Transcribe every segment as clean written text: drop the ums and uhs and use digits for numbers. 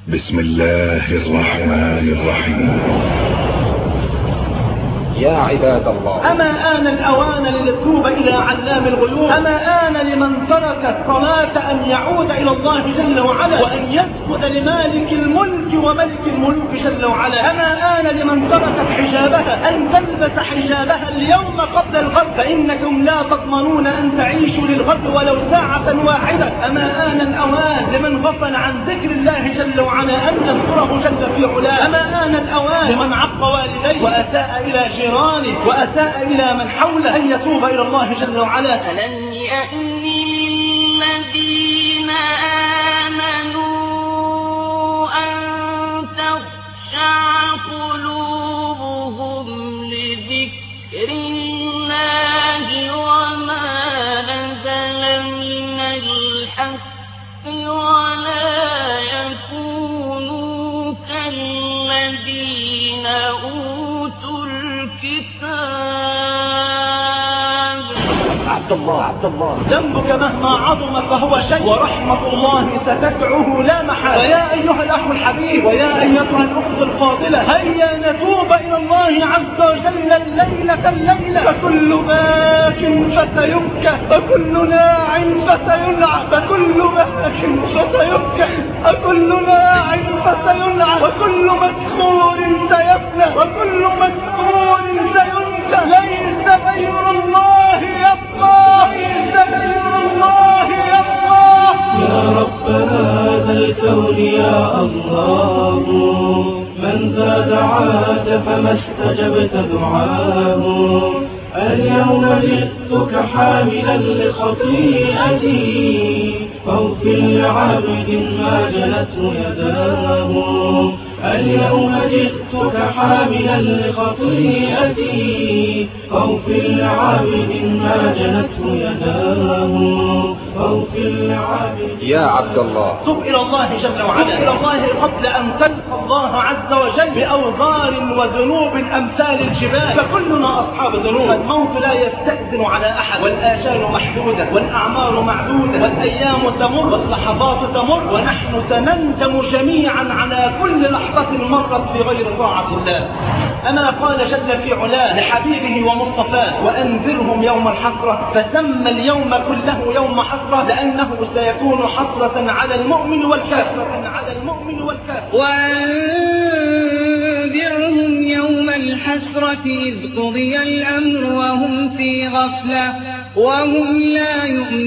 بسم الله الرحمن الرحيم. يا عباد الله، أما آن الأوان لنتوب إلى علام الغيوب؟ أما آن لمن ترك الصلاة أن يعود إلى الله جل وعلا وأن يسجد لمالك الملك وملك الملوك جل وعلا؟ أما آن لمن تركت حجابها أن تلبس حجابها اليوم قبل الغد، فإنكم لا تضمنون أن تعيشوا للغد ولو ساعة واحدة. أما آن الأوان لمن غفل عن ذكر الله جل وعلا أن يذكره جل في علاه. أما آن الأوان لمن عق والديه وأساء إلى جيرانه وأساء إلى من حوله أن يتوب إلى الله جل وعلا. ألم يأن الذين آمنوا أن تخشع قلوبهم لذكر الله وما نزل من الحق ولا يكونوا كالذين أوتوا الكتاب. عبد الله ذنبك مهما عظم فهو شيء، ورحمة الله ستسعه لا محالة. ويا أيها الأخ الحبيب ويا أيتها الأخت الفاضلة، هيا نتوب إلى الله عز وجل الليلة. فكل باك فسيبكى، فكل ناع فسينعى، فكل باك فسيبكى، فكل ناع فسينعى، وكل مسحور سيفنى، وكل مسحور سينسى. ليس غير الله يبقى، ليس غير الله يبقى. يا رب هذا الكون يا الله، من ذا دعاك فما استجبت دعاه. اليوم جئتك حاملا لخطيئتي، فاغفر لعبد ما جنته يداه. اليوم جئتك حاملا لخطيئتي، فاغفر لعبد ما جنته يداه. فاغفر لعبد. يا عبد الله، تب إلى الله جل وعلا، تب إلى الله قبل أن تلقى الله عز وجل بأوزار وذنوب أمثال الجبال، فكلنا أصحاب ذنوب. الموت لا يستأذن على أحد، والآجال محدودة، والأعمار معدودة، والأيام تمر، واللحظات تمر، ونحن سنندم جميعا على كل لحظة مرت في غير طاعة الله. أما قال جل في علاه لحبيبه ومصطفاه: وأنذرهم يوم الحسرة، فسمى اليوم كله يوم حسرة لأنه سيكون حسرة على المؤمن والكافر. وأنذرهم يوم الحسرة إذ قضي الأمر وهم في غفلة وهم لا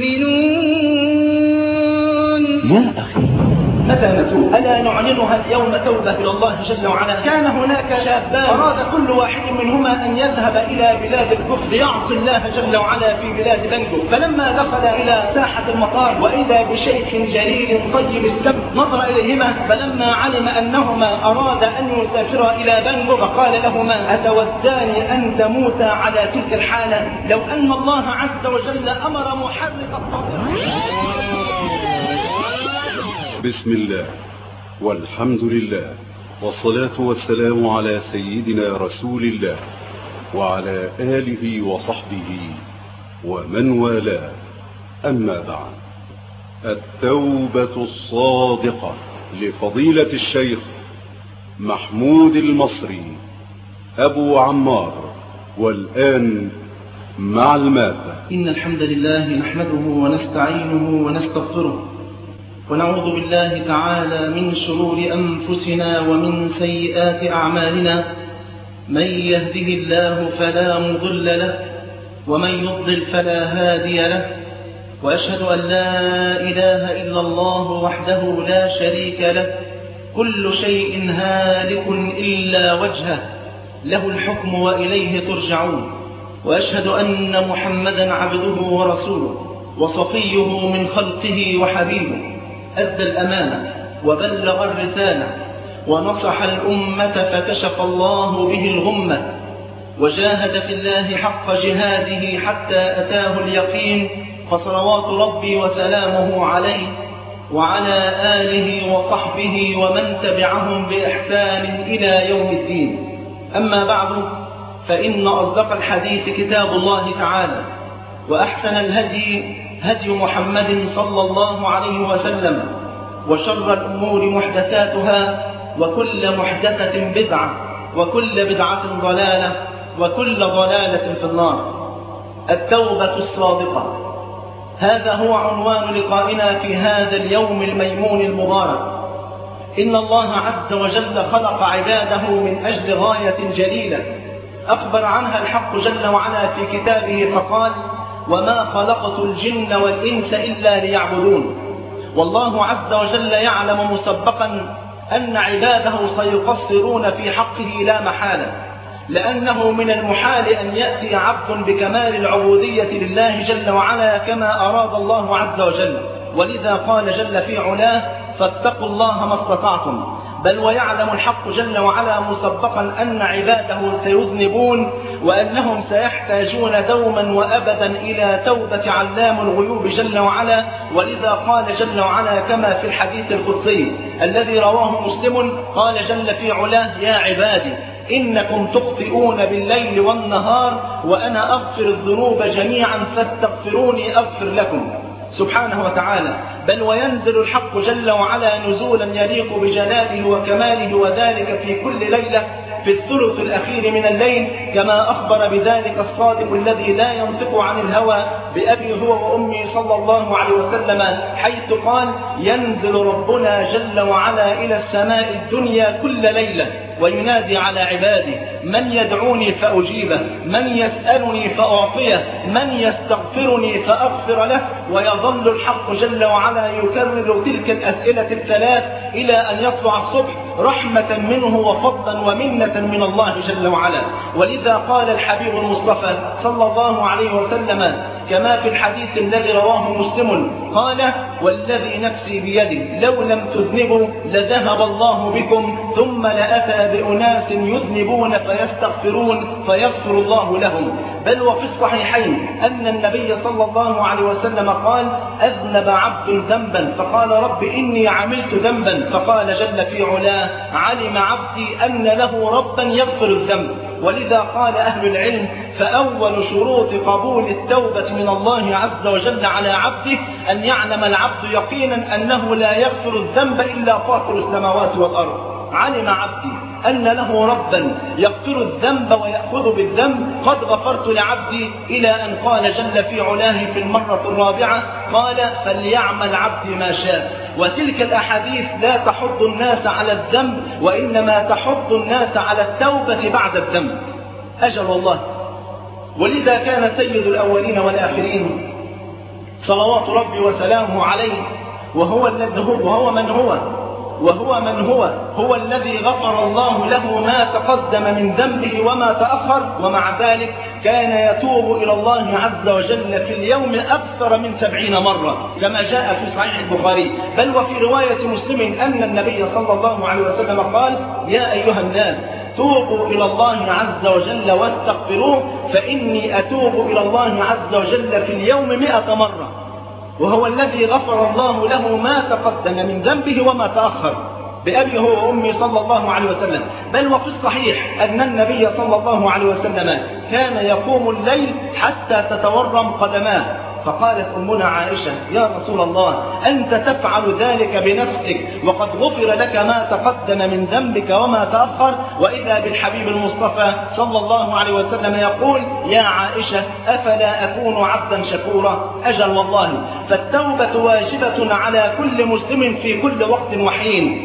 يؤمنون. يا أخي متى نتوب؟ ألا نعلنها اليوم توبة إلى الله جل وعلا؟ كان هناك شابان أراد كل واحد منهما أن يذهب إلى بلاد الكفر ليعصي الله جل وعلا في بلاد بنجو، فلما دخل إلى ساحة المطار وإذا بشيخ جليل طيب السم نظر إليهما، فلما علم أنهما أراد أن يسافرا إلى بنجو فقال لهما: أتودان أن تموتا على تلك الحالة لو أن الله عز وجل أمر محرك الطائرة؟ بسم الله والحمد لله والصلاة والسلام على سيدنا رسول الله وعلى آله وصحبه ومن والاه. أما بعد، التوبة الصادقة لفضيلة الشيخ محمود المصري أبو عمار. والآن مع المادة. إن الحمد لله نحمده ونستعينه ونستغفره، ونعوذ بالله تعالى من شرور أنفسنا ومن سيئات أعمالنا. من يهده الله فلا مضل له، ومن يضلل فلا هادي له. وأشهد أن لا إله إلا الله وحده لا شريك له، كل شيء هالك إلا وجهه، له الحكم وإليه ترجعون. وأشهد أن محمدا عبده ورسوله وصفيه من خلقه وحبيبه، أدى الأمانة وبلغ الرسالة ونصح الأمة فكشف الله به الغمة، وجاهد في الله حق جهاده حتى أتاه اليقين، فصلوات ربي وسلامه عليه وعلى آله وصحبه ومن تبعهم بإحسان إلى يوم الدين. أما بعد، فإن أصدق الحديث كتاب الله تعالى، وأحسن الهدي هدي محمد صلى الله عليه وسلم، وشر الأمور محدثاتها، وكل محدثة بدعة، وكل بدعة ضلالة، وكل ضلالة في النار. التوبة الصادقة، هذا هو عنوان لقائنا في هذا اليوم الميمون المبارك. إن الله عز وجل خلق عباده من أجل غاية جليلة أخبر عنها الحق جل وعلا في كتابه فقال: وما خلقت الجن والإنس إلا ليعبدون. والله عز وجل يعلم مسبقا أن عباده سيقصرون في حقه لا محالة، لأنه من المحال أن يأتي عبد بكمال العبودية لله جل وعلا كما أراد الله عز وجل، ولذا قال جل في علاه: فاتقوا الله ما استطعتم. بل ويعلم الحق جل وعلا مسبقا أن عباده سيذنبون، وأنهم سيحتاجون دوما وأبدا إلى توبة علام الغيوب جل وعلا، ولذا قال جل وعلا كما في الحديث القدسي الذي رواه مسلم قال جل في علاه: يا عبادي إنكم تخطئون بالليل والنهار وأنا أغفر الذنوب جميعا فاستغفروني أغفر لكم. سبحانه وتعالى. بل وينزل الحق جل وعلا نزولا يليق بجلاله وكماله، وذلك في كل ليلة في الثلث الأخير من الليل، كما أخبر بذلك الصادق الذي لا ينطق عن الهوى بأبي هو وأمي صلى الله عليه وسلم، حيث قال: ينزل ربنا جل وعلا إلى السماء الدنيا كل ليلة وينادي على عباده: من يدعوني فأجيبه، من يسألني فأعطيه، من يستغفرني فأغفر له. ويظل الحق جل وعلا يكرر تلك الأسئلة الثلاث إلى أن يطلع الصبح، رحمة منه وفضلا ومنة من الله جل وعلا. ولذا قال الحبيب المصطفى صلى الله عليه وسلم كما في الحديث الذي رواه مسلم قال: والذي نفسي بيده لو لم تذنبوا لذهب الله بكم ثم لأتى بأناس يذنبون فيستغفرون فيغفر الله لهم. بل وفي الصحيحين أن النبي صلى الله عليه وسلم قال: أذنب عبد ذنبا فقال: رب إني عملت ذنبا، فقال جل في علاه: علم عبدي أن له ربا يغفر الذنب. ولذا قال أهل العلم: فأول شروط قبول التوبة من الله عز وجل على عبده أن يعلم العبد يقينا أنه لا يغفر الذنب إلا فاطر السماوات والأرض. علم عبدي أن له ربا يغفر الذنب ويأخذ بالذنب، قد غفرت لعبدي، إلى أن قال جل في علاه في المرة الرابعة قال: فليعمل عبدي ما شاء. وتلك الأحاديث لا تحض الناس على الذنب، وإنما تحض الناس على التوبة بعد الذنب. أجل والله. ولذا كان سيد الأولين والآخرين صلوات ربي وسلامه عليه وهو من هو الذي غفر الله له ما تقدم من ذنبه وما تأخر، ومع ذلك كان يتوب إلى الله عز وجل في اليوم أكثر من 70 مرة كما جاء في صحيح البخاري. بل وفي رواية مسلم أن النبي صلى الله عليه وسلم قال: يا أيها الناس توبوا إلى الله عز وجل واستغفروه فإني أتوب إلى الله عز وجل في اليوم 100 مرة. وهو الذي غفر الله له ما تقدم من ذنبه وما تأخر بأبي هو وأمي صلى الله عليه وسلم. بل وفي الصحيح أن النبي صلى الله عليه وسلم كان يقوم الليل حتى تتورم قدماه، فقالت أمنا عائشة: يا رسول الله أنت تفعل ذلك بنفسك وقد غفر لك ما تقدم من ذنبك وما تأخر. وإذا بالحبيب المصطفى صلى الله عليه وسلم يقول: يا عائشة أفلا أكون عبدا شكورا؟ أجل والله. فالتوبة واجبة على كل مسلم في كل وقت وحين،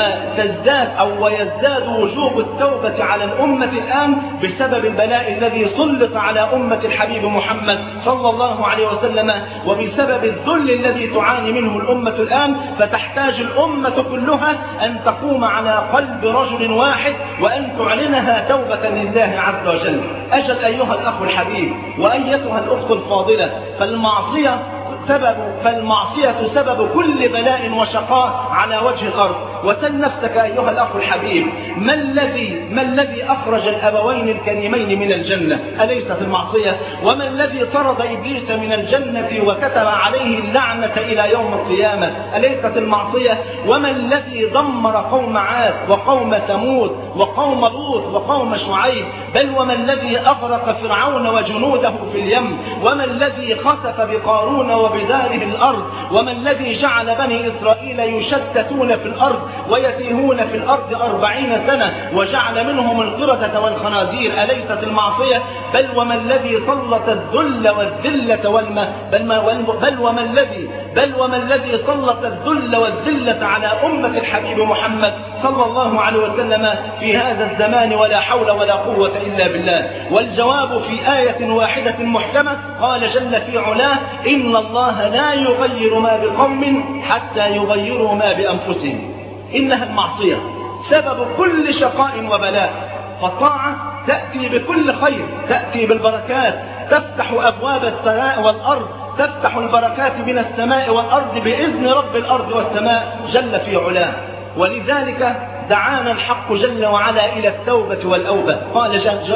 ويزداد وجوب التوبة على الأمة الآن بسبب البلاء الذي سلط على أمة الحبيب محمد صلى الله عليه وسلم، وبسبب الذل الذي تعاني منه الأمة الآن. فتحتاج الأمة كلها أن تقوم على قلب رجل واحد وأن تعلنها توبة لله عز وجل. أجل أيها الأخ الحبيب وأيتها الأخت الفاضلة، فالمعصية سبب كل بلاء وشقاء على وجه الأرض. وسل نفسك أيها الأخ الحبيب، ما الذي أخرج الأبوين الكريمين من الجنة؟ أليست المعصية؟ وما الذي طرد إبليس من الجنة وكتب عليه اللعنة إلى يوم القيامة؟ أليست المعصية؟ وما الذي دمر قوم عاد وقوم ثمود وقوم لوط وقوم شعيب؟ بل وما الذي أغرق فرعون وجنوده في اليم؟ وما الذي خسف بقارون وبداره الأرض؟ وما الذي جعل بني إسرائيل يشتتون في الأرض ويتيهون في الأرض 40 سنة وجعل منهم القردة والخنازير؟ أليست المعصية؟ بل وما الذي سلط الذل والذلة بل وما الذي سلط الذل والذلة على أمة الحبيب محمد صلى الله عليه وسلم في هذا الزمان؟ ولا حول ولا قوة إلا بالله. والجواب في آية واحدة محكمة، قال جل في علاه: إن الله لا يغير ما بقوم حتى يغيروا ما بأنفسهم. إنها المعصية سبب كل شقاء وبلاء، فالطاعة تأتي بكل خير، تأتي بالبركات، تفتح أبواب السماء والأرض، تفتح البركات من السماء والأرض بإذن رب الأرض والسماء جل في علاه. ولذلك دعانا الحق جل وعلا إلى التوبة والأوبة. قال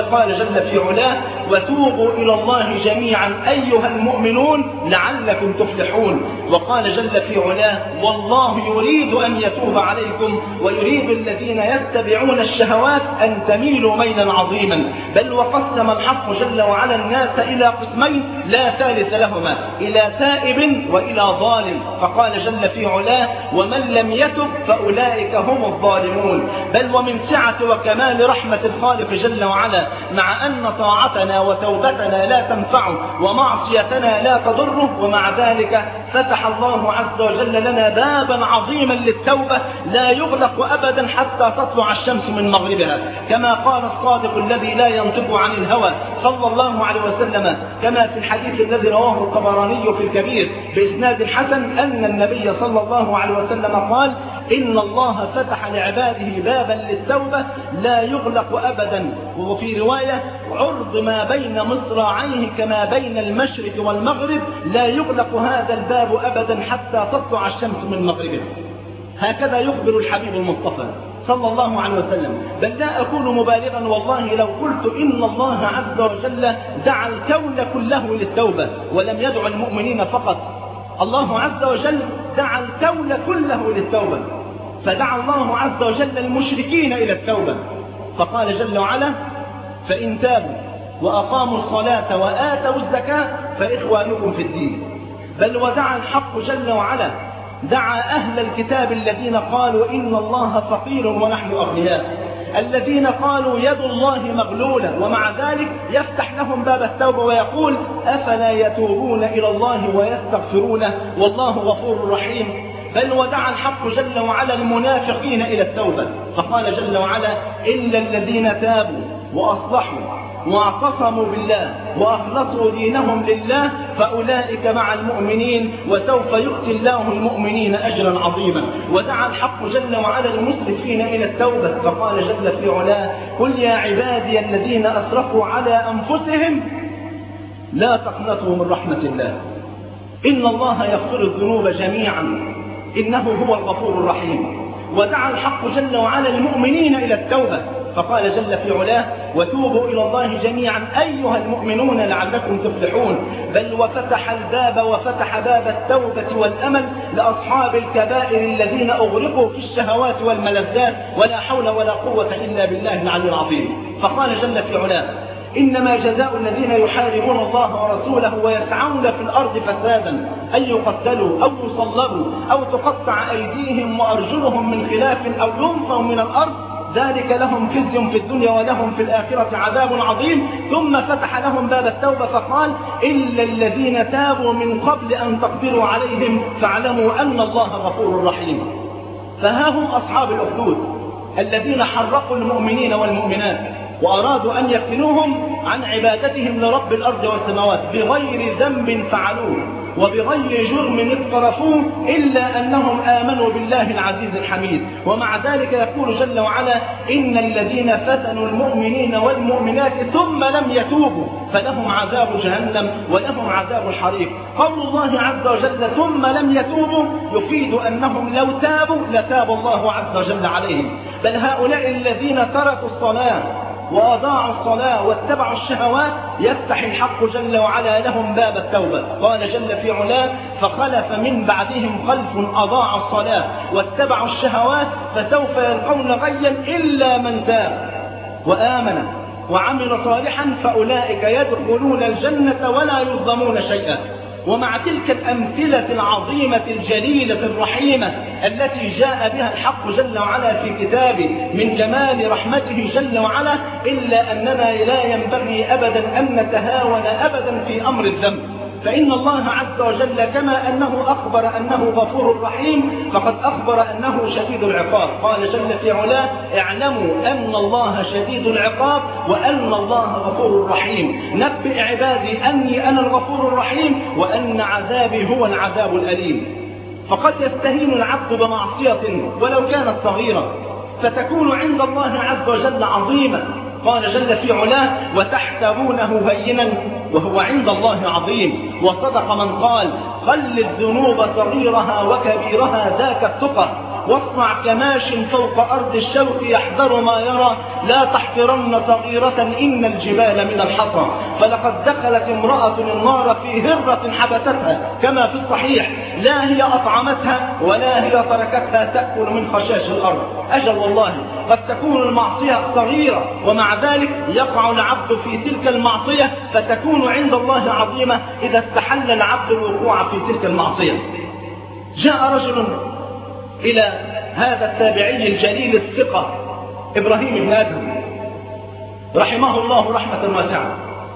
جل في علاه: وتوبوا إلى الله جميعا أيها المؤمنون لعلكم تفلحون. وقال جل في علاه: والله يريد أن يتوب عليكم ويريد الذين يتبعون الشهوات أن تميلوا ميلا عظيما. بل وقسم الحق جل وعلا الناس إلى قسمين لا ثالث لهما، إلى تائب وإلى ظالم. فقال جل في علاه: ومن لم يتب فأولئك هم الظالمون. بل ومن سعة وكمال رحمة الخالق جل وعلا، مع أن طاعتنا وتوبتنا لا تنفعه ومعصيتنا لا تضره، ومع ذلك فتح الله عز وجل لنا بابا عظيما للتوبة لا يغلق أبدا حتى تطلع الشمس من مغربها، كما قال الصادق الذي لا ينطق عن الهوى صلى الله عليه وسلم، كما في الحديث الذي رواه الطبراني في الكبير بإسناد حسن أن النبي صلى الله عليه وسلم قال: إن الله فتح لعباده بابا للتوبة لا يغلق أبدا. وفي رواية: عرض ما بين مصراعيه كما بين المشرق والمغرب، لا يغلق هذا الباب أبدا حتى تطلع الشمس من مغربها. هكذا يخبر الحبيب المصطفى صلى الله عليه وسلم. بل لا أكون مبالغا والله لو قلت إن الله عز وجل دعا الكون كله للتوبة ولم يدع المؤمنين فقط. الله عز وجل دعا الكون كله للتوبة، فدعا الله عز وجل المشركين إلى التوبة، فقال جل وعلا: فإن تابوا وأقاموا الصلاة وآتوا الزكاة فإخوانكم في الدين. بل ودعا الحق جل وعلا، دعا أهل الكتاب الذين قالوا إن الله فقير ونحن أغنياء، الذين قالوا يد الله مغلولة، ومع ذلك يفتح لهم باب التوبة ويقول: أفلا يتوبون إلى الله ويستغفرونه والله غفور رحيم. بل ودعا الحق جل وعلا المنافقين إلى التوبة، فقال جل وعلا: إلا الذين تابوا وأصلحوا واعتصموا بالله وأخلصوا دينهم لله فأولئك مع المؤمنين وسوف يؤتي الله المؤمنين أجرا عظيما. ودعا الحق جل وعلا المسرفين إلى التوبة، فقال جل في علاه: قل يا عبادي الذين أسرفوا على أنفسهم لا تقنطوا من رحمة الله إن الله يغفر الذنوب جميعا إنه هو الغفور الرحيم. ودعا الحق جل وعلا المؤمنين إلى التوبة، فقال جل في علاه: وتوبوا إلى الله جميعا أيها المؤمنون لعلكم تفلحون. بل وفتح الباب وفتح باب التوبة والأمل لأصحاب الكبائر الذين أغرقوا في الشهوات والملذات، ولا حول ولا قوة إلا بالله العلي العظيم. فقال جل في علاه: إنما جزاء الذين يحاربون الله ورسوله ويسعون في الأرض فسادا أن يقتلوا أو يصلبوا أو تقطع أيديهم وأرجلهم من خلاف أو ينفوا من الأرض، ذلك لهم خزي في الدنيا ولهم في الآخرة عذاب عظيم. ثم فتح لهم باب التوبة فقال: إلا الذين تابوا من قبل أن تقدروا عليهم فاعلموا أن الله غفور رحيم. فها هم أصحاب الأخدود الذين حرقوا المؤمنين والمؤمنات وأرادوا أن يفتنوهم عن عبادتهم لرب الأرض والسماوات بغير ذنب فعلوه، وبغير جرم اقترفوه إلا أنهم آمنوا بالله العزيز الحميد. ومع ذلك يقول جل وعلا: إن الذين فتنوا المؤمنين والمؤمنات ثم لم يتوبوا فلهم عذاب جهنم ولهم عذاب الحريق. قول الله عز وجل ثم لم يتوبوا يفيد أنهم لو تابوا لتاب الله عز وجل عليهم. بل هؤلاء الذين تركوا الصلاة وأضاعوا الصلاة واتبعوا الشهوات يفتح الحق جل وعلا لهم باب التوبة. قال جل في علاه: فخلف من بعدهم خلف أضاعوا الصلاة واتبعوا الشهوات فسوف يلقون غيا إلا من تاب وآمن وعمل صالحا فأولئك يدخلون الجنة ولا يظلمون شيئا. ومع تلك الأمثلة العظيمة الجليلة الرحيمة التي جاء بها الحق جل وعلا في كتابه من جمال رحمته جل وعلا، إلا أننا لا ينبغي أبدا أن نتهاون أبدا في أمر الذنب. فإن الله عز وجل كما أنه أخبر أنه غفور رحيم فقد أخبر أنه شديد العقاب. قال جل في علاه: اعلموا أن الله شديد العقاب وأن الله غفور رحيم. نبئ عبادي أني أنا الغفور الرحيم وأن عذابي هو العذاب الأليم. فقد يستهين العبد بمعصية ولو كانت صغيرة فتكون عند الله عز وجل عظيمة. قال جل في علاه: وتحسبونه هينا وهو عند الله عظيم. وصدق من قال: خل الذنوب صغيرها وكبيرها ذاك التقى، واصنع كماش فوق أرض الشوك يحذر ما يرى، لا تحقرن صغيرة إن الجبال من الحصى. فلقد دخلت امرأة النار في هرة حبستها كما في الصحيح، لا هي أطعمتها ولا هي تركتها تأكل من خشاش الأرض. أجل والله قد تكون المعصية صغيرة ومع ذلك يقع العبد في تلك المعصية فتكون عند الله عظيمة إذا استحل العبد الوقوع في تلك المعصية. جاء رجل إلى هذا التابعي الجليل الثقة إبراهيم بن آدم رحمه الله رحمة واسعة،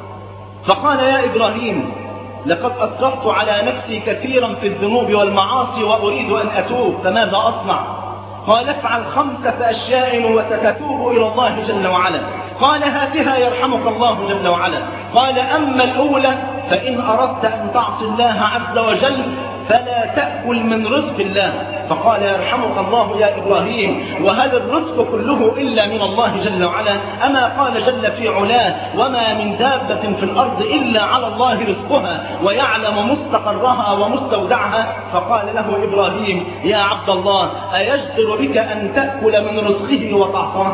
فقال: يا إبراهيم، لقد أسرفت على نفسي كثيرا في الذنوب والمعاصي وأريد أن أتوب، فماذا أصنع؟ قال: افعل 5 أشياء وستتوب إلى الله جل وعلا. قال: هاتها يرحمك الله جل وعلا. قال: أما الأولى فإن أردت أن تعصي الله عز وجل فلا تأكل من رزق الله. فقال: يرحمك الله يا إبراهيم، وهل الرزق كله إلا من الله جل وعلا؟ أما قال جل في علاه: وما من دابة في الأرض إلا على الله رزقها ويعلم مستقرها ومستودعها. فقال له إبراهيم: يا عبد الله، أيجدر بك أن تأكل من رزقه وتعصاه؟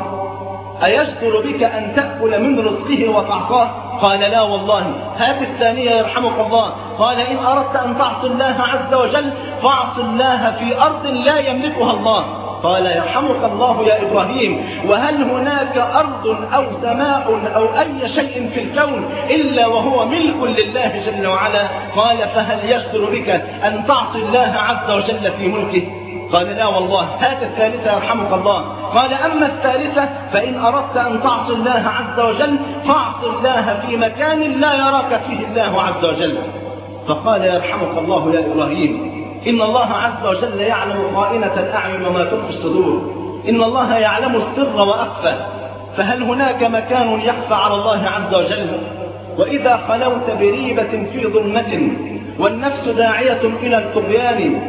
أيجدر بك أن تأكل من رزقه وتعصاه؟ قال: لا والله. هات الثانية يرحمك الله. قال: إن أردت أن تعصي الله عز وجل فاعص الله في أرض لا يملكها الله. قال: يرحمك الله يا إبراهيم، وهل هناك أرض أو سماء أو أي شيء في الكون إلا وهو ملك لله جل وعلا؟ قال: فهل يجدر بك أن تعصي الله عز وجل في ملكه؟ قال: لا والله. هات الثالثة يرحمك الله. قال: أما الثالثة فإن أردت أن تعصي الله عز وجل فاعص الله في مكان لا يراك فيه الله عز وجل. فقال: يرحمك الله يا إبراهيم، إن الله عز وجل يعلم خائنة الأعين وما تخفي الصدور، إن الله يعلم السر وأخفى، فهل هناك مكان يخفى على الله عز وجل؟ وإذا خلوت بريبة في ظلمة والنفس داعية إلى الطغيان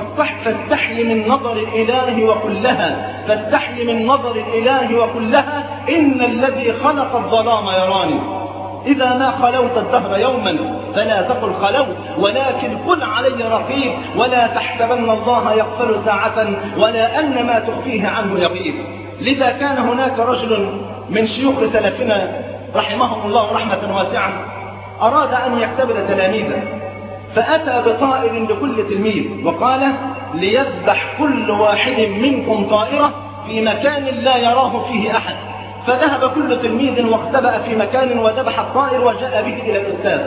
فاستحي من نظر الإله وكلها، فاستحي من نظر الإله وكلها، إن الذي خلق الظلام يراني. إذا ما خلوت الدهر يوما فلا تقل خلوت، ولكن قل علي رقيب، ولا تحسبن الله يغفل ساعة ولا أن ما تخفيه عنه يغيب. لذا كان هناك رجل من شيوخ سلفنا رحمهم الله رحمة واسعة أراد أن يختبر تلاميذه، فأتى بطائر لكل تلميذ وقال: ليذبح كل واحد منكم طائرة في مكان لا يراه فيه أحد. فذهب كل تلميذ واختبأ في مكان وذبح الطائر وجاء به إلى الأستاذ،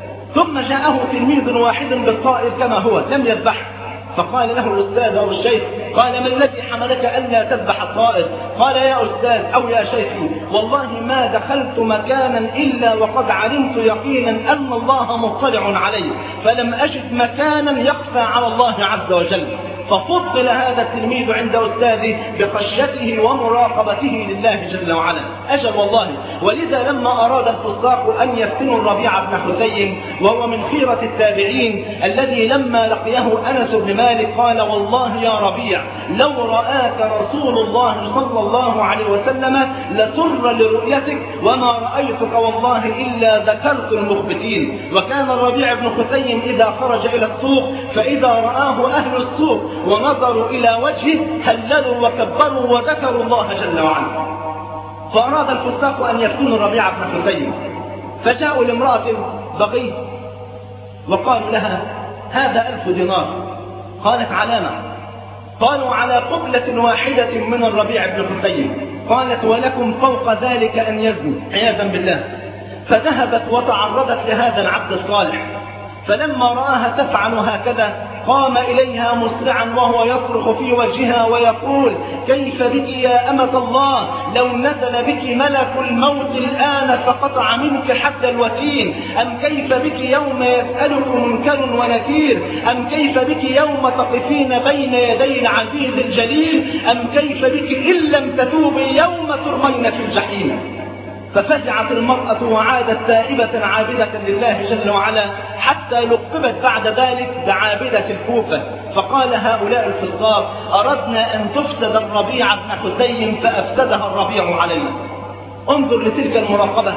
ثم جاءه تلميذ واحد بالطائر كما هو لم يذبحه، فقال له الأستاذ أو الشيخ: قال: ما الذي حملك ألا تذبح الطائر؟ قال: يا أستاذ أو يا شيخي، والله ما دخلت مكانا إلا وقد علمت يقينا أن الله مطلع عليه، فلم أجد مكانا يخفى على الله عز وجل، ففضل هذا التلميذ عند أستاذه بخشيته ومراقبته لله جل وعلا. أجل والله. ولذا لما أراد الفساق أن يفتنوا الربيع بن حسين وهو من خيرة التابعين الذي لما لقيه أنس بن مالك قال والله يا ربيع لو رآك رسول الله صلى الله عليه وسلم لسر لرؤيتك وما رأيتك والله إلا ذكرت المخبتين. وكان الربيع بن حسين إذا خرج إلى السوق فإذا رآه أهل السوق ونظروا إلى وجهه هللوا وكبروا وذكروا الله جل وعلا. فأراد الفساق أن يفتنوا الربيع بن حسين فجاءوا لامرأة بغي وقالوا لها هذا 1000 دينار. قالت علامة؟ قالوا على قبلة واحدة من الربيع بن حسين. قالت ولكم فوق ذلك أن يزني عياذا بالله. فذهبت وتعرضت لهذا العبد الصالح فلما رآها تفعل هكذا قام إليها مسرعا وهو يصرخ في وجهها ويقول كيف بك يا أمة الله لو نزل بك ملك الموت الآن فقطع منك حد الوتين. أم كيف بك يوم يسألك منكر ونكير. أم كيف بك يوم تقفين بين يدي العزيز الجليل. أم كيف بك إن لم تتوبي يوم ترمين في الجحيم. ففزعت المرأة وعادت تائبة عابدة لله جل وعلا حتى لقبت بعد ذلك بعابدة الكوفة. فقال هؤلاء الفساق أردنا أن تفسد الربيع بن حسين فأفسدها الربيع علينا. انظر لتلك المراقبة،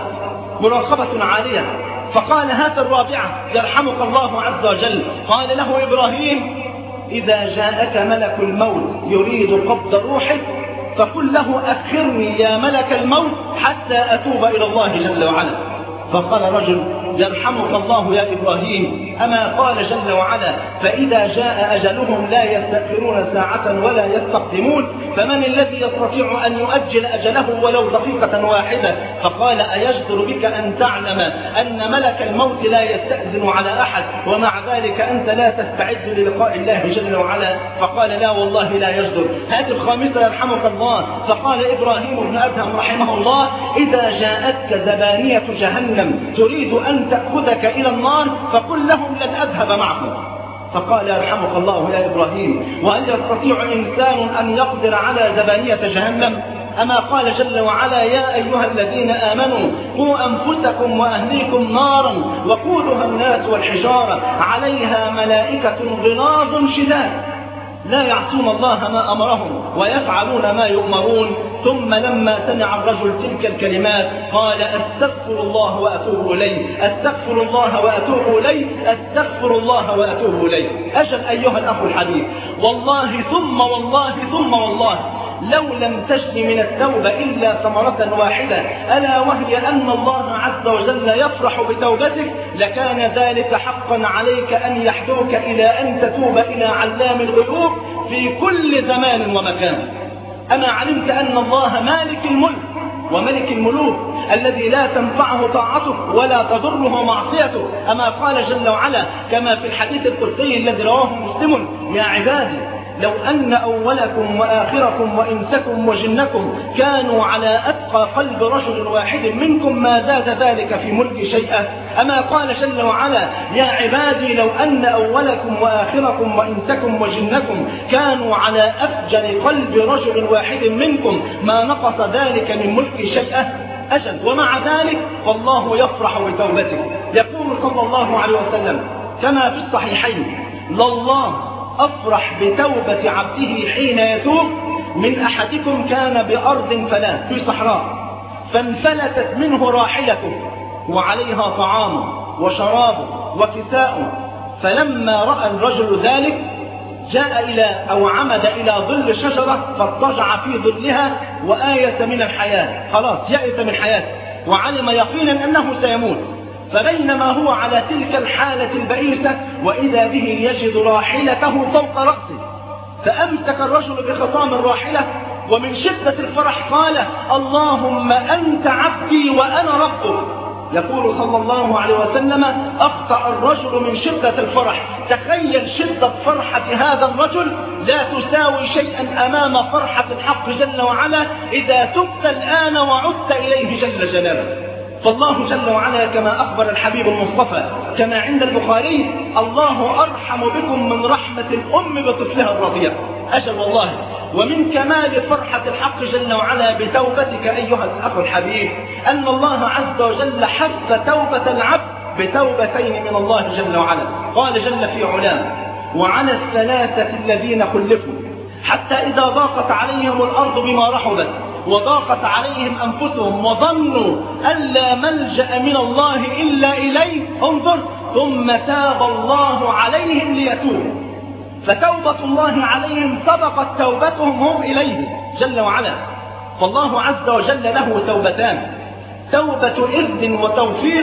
مراقبة عالية. فقال هات الرابعة يرحمك الله عز وجل. قال له إبراهيم إذا جاءك ملك الموت يريد قبض روحك فقل له أخرني يا ملك الموت حتى أتوب إلى الله جل وعلا. فقال رجل يرحمك الله يا إبراهيم أما قال جل وعلا فإذا جاء أجلهم لا يستأخرون ساعة ولا يستقدمون فمن الذي يستطيع أن يؤجل أجله ولو دقيقة واحدة. فقال أيجدر بك أن تعلم أن ملك الموت لا يستأذن على أحد ومع ذلك أنت لا تستعد للقاء الله جل وعلا. فقال لا والله لا يجدر. هات الخامسة يرحمك الله. فقال إبراهيم بن أدهم رحمه الله إذا جاءتك زبانية جهنم تريد أن تأخذك إلى النار فقل لهم لن أذهب معهم. فقال يرحمك الله يا إبراهيم وهل يستطيع إنسان أن يقدر على زبانية جهنم؟ أما قال جل وعلا يا أيها الذين آمنوا قوا أنفسكم وأهليكم نارا وقودها الناس والحجارة عليها ملائكة غلاظ شداد لا يعصون الله ما أمرهم ويفعلون ما يؤمرون. ثم لما سمع الرجل تلك الكلمات قال أستغفر الله وأتوب إليه أستغفر الله وأتوب إليه أستغفر الله وأتوب إليه. أجل أيها الأخ الحبيب والله ثم والله ثم والله لو لم تجد من التوبة إلا ثمرة واحدة ألا وهي أن الله عز وجل يفرح بتوبتك لكان ذلك حقا عليك أن يحدوك إلى أن تتوب إلى علام الغيوب في كل زمان ومكان. أما علمت أن الله مالك الملك وملك الملوك الذي لا تنفعه طاعته ولا تضره معصيته. أما قال جل وعلا كما في الحديث القدسي الذي رواه مسلم يا عبادي لو أن أولكم وآخركم وإنسكم وجنكم كانوا على أتقى قلب رجل واحد منكم ما زاد ذلك في ملك شيئا. أما قال جل وعلا يا عبادي لو أن أولكم وآخركم وإنسكم وجنكم كانوا على أفجر قلب رجل واحد منكم ما نقص ذلك من ملك شيئا. أجل ومع ذلك فالله يفرح بتوبتك. يقول صلى الله عليه وسلم كما في الصحيحين لله أفرح بتوبة عبده حين يتوب من أحدكم كان بأرض فلاة في صحراء فانفلتت منه راحلته وعليها طعامه وشرابه وكساؤه فلما رأى الرجل ذلك جاء إلى أو عمد إلى ظل شجرة فاضطجع في ظلها وآيس من الحياة خلاص يأس من حياته وعلم يقينا أنه سيموت. فبينما هو على تلك الحالة البئيسة وإذا به يجد راحلته فوق رأسه فأمسك الرجل بخطام الراحلة ومن شدة الفرح قال اللهم أنت عبدي وأنا ربك. يقول صلى الله عليه وسلم أخطأ الرجل من شدة الفرح. تخيل شدة فرحة هذا الرجل لا تساوي شيئا أمام فرحة الحق جل وعلا إذا تبت الآن وعدت إليه جل جلاله. فالله جل وعلا كما أخبر الحبيب المصطفى كما عند البخاري: الله أرحم بكم من رحمة الأم بطفلها الرضيع. أجل والله. ومن كمال فرحة الحق جل وعلا بتوبتك أيها الأخ الحبيب أن الله عز وجل حث توبة العبد بتوبتين من الله جل وعلا. قال جل في علاه: وعلى الثلاثة الذين خلفوا حتى إذا ضاقت عليهم الأرض بما رحبت وضاقت عليهم أنفسهم وظنوا أن لا ملجأ من الله إلا إليه، انظر، ثم تاب الله عليهم ليتوبوا. فتوبة الله عليهم سبقت توبتهم هم إليه جل وعلا. فالله عز وجل له توبتان: توبة إذن وتوفيق،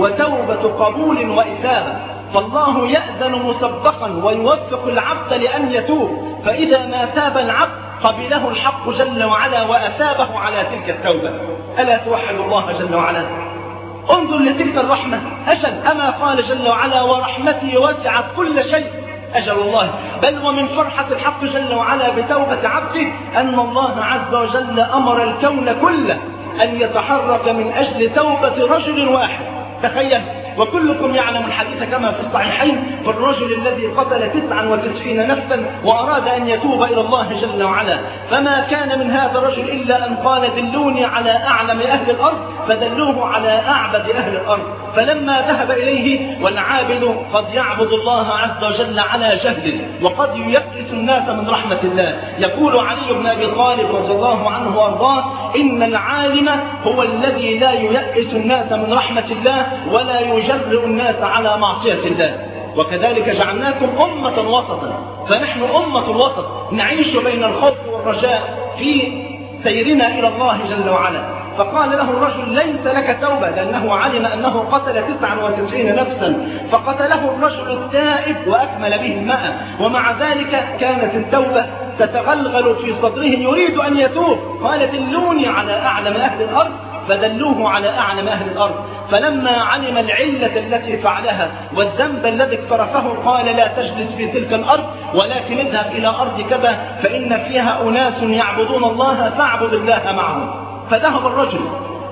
وتوبة قبول وإثابة. فالله يأذن مسبقا ويوفق العبد لأن يتوب، فإذا ما تاب العبد قبله الحق جل وعلا وأثابه على تلك التوبة. ألا توحد الله جل وعلا؟ انظر لتلك الرحمة. أجل، أما قال جل وعلا: ورحمتي وسعت كل شيء. أجل والله. بل ومن فرحة الحق جل وعلا بتوبة عبده أن الله عز وجل أمر الكون كله أن يتحرك من أجل توبة رجل واحد. تخيل، وكلكم يعلم الحديث كما في الصحيحين في الرجل الذي قتل 99 نفسا وأراد أن يتوب إلى الله جل وعلا، فما كان من هذا الرجل إلا أن قال: دلوني على أعلم أهل الأرض، فدلوه على أعبد أهل الأرض. فلما ذهب إليه، والعابد قد يعبد الله عز وجل على جهل وقد ييأس الناس من رحمة الله، يقول علي بن أبي طالب رضي الله عنه وأرضاه: إن العالم هو الذي لا ييأس الناس من رحمة الله ولا يجرئ الناس على معصية الله. وكذلك جعلناكم أمة وسطا، فنحن أمة الوسط نعيش بين الخوف والرجاء في سيرنا إلى الله جل وعلا. فقال له الرجل: ليس لك توبة، لأنه علم أنه قتل 99 نفسا، فقتله الرجل التائب وأكمل به 100، ومع ذلك كانت التوبة تتغلغل في صدره يريد أن يتوب. قال: دلوني على أعلم أهل الأرض، فدلوه على أعلم أهل الأرض. فلما علم العلة التي فعلها والذنب الذي اقترفه قال: لا تجلس في تلك الأرض، ولكن اذهب إلى أرض كذا فإن فيها أناس يعبدون الله فاعبد الله معهم. فذهب الرجل،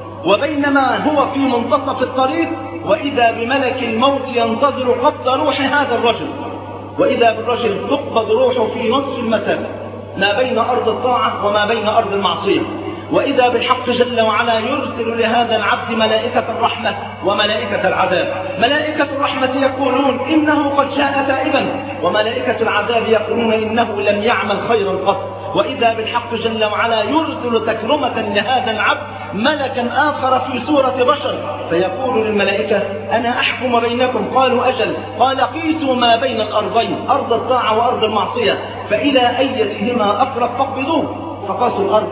وبينما هو في منتصف الطريق وإذا بملك الموت ينتظر قبض روح هذا الرجل، وإذا بالرجل تقبض روحه في نصف المسافة ما بين أرض الطاعة وما بين أرض المعصية. وإذا بالحق جل وعلا يرسل لهذا العبد ملائكة الرحمة وملائكة العذاب. ملائكة الرحمة يقولون: إنه قد جاء تائبا، وملائكة العذاب يقولون: إنه لم يعمل خيرا قط. وإذا بالحق جل وعلا يرسل تكرمة لهذا العبد ملكا آخر في صورة بشر، فيقول للملائكة: أنا أحكم بينكم. قالوا: أجل. قال: قيسوا ما بين الأرضين، أرض الطاعة وأرض المعصية، فإلى أيتهما أقرب فاقبضوه. فقاسوا الأرض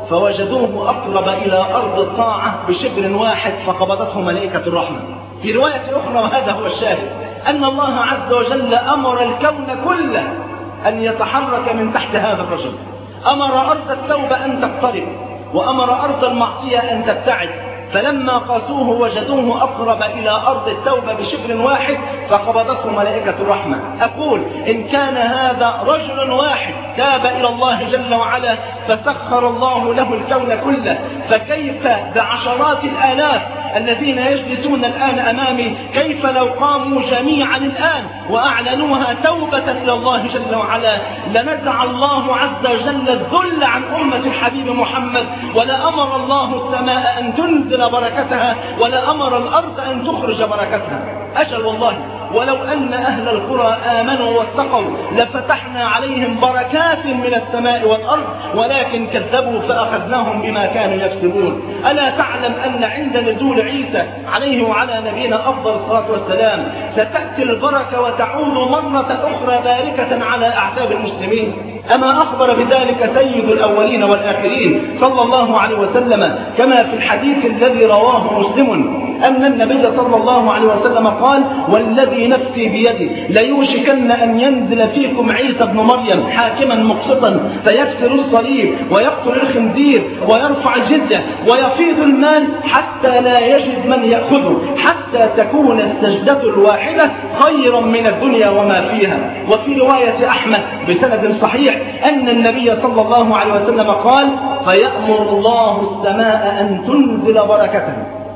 فوجدوه أقرب إلى أرض الطاعة بشبر واحد، فقبضته ملائكة الرحمة. في رواية أخرى، وهذا هو الشاهد، أن الله عز وجل أمر الكون كله أن يتحرك من تحت هذا الرجل. أمر أرض التوبة أن تقترب، وأمر أرض المعصية أن تبتعد. فلما قاسوه وجدوه أقرب إلى أرض التوبة بشبر واحد، فقبضته ملائكة الرحمة. أقول: إن كان هذا رجل واحد تاب إلى الله جل وعلا فسخر الله له الكون كله، فكيف بعشرات الآلاف الذين يجلسون الآن أمامي؟ كيف لو قاموا جميعا الآن وأعلنوها توبة إلى الله جل وعلا؟ لنزع الله عز وجل الذل عن أمة الحبيب محمد، ولا أمر الله السماء أن تنزل بركتها، ولا أمر الأرض أن تخرج بركتها. أجل والله. ولو أن أهل القرى آمنوا واتقوا لفتحنا عليهم بركات من السماء والأرض، ولكن كذبوا فأخذناهم بما كانوا يكسبون. ألا تعلم أن عند نزول عيسى عليه وعلى نبينا أفضل الصلاة والسلام ستأتي البركة وتعود مرة أخرى باركة على أعتاب المسلمين؟ أما أخبر بذلك سيد الأولين والآخرين صلى الله عليه وسلم كما في الحديث الذي رواه مسلم أن النبي صلى الله عليه وسلم قال: والذي نفسي بيده ليوشكن أن ينزل فيكم عيسى ابن مريم حاكما مقسطا فيكسر الصليب ويقتل الخنزير ويرفع الجزية ويفيض المال حتى لا يجد من يأخذه، حتى تكون السجدة الواحدة خيرا من الدنيا وما فيها. وفي رواية أحمد بسند صحيح أن النبي صلى الله عليه وسلم قال: فيأمر الله السماء أن تنزل بركة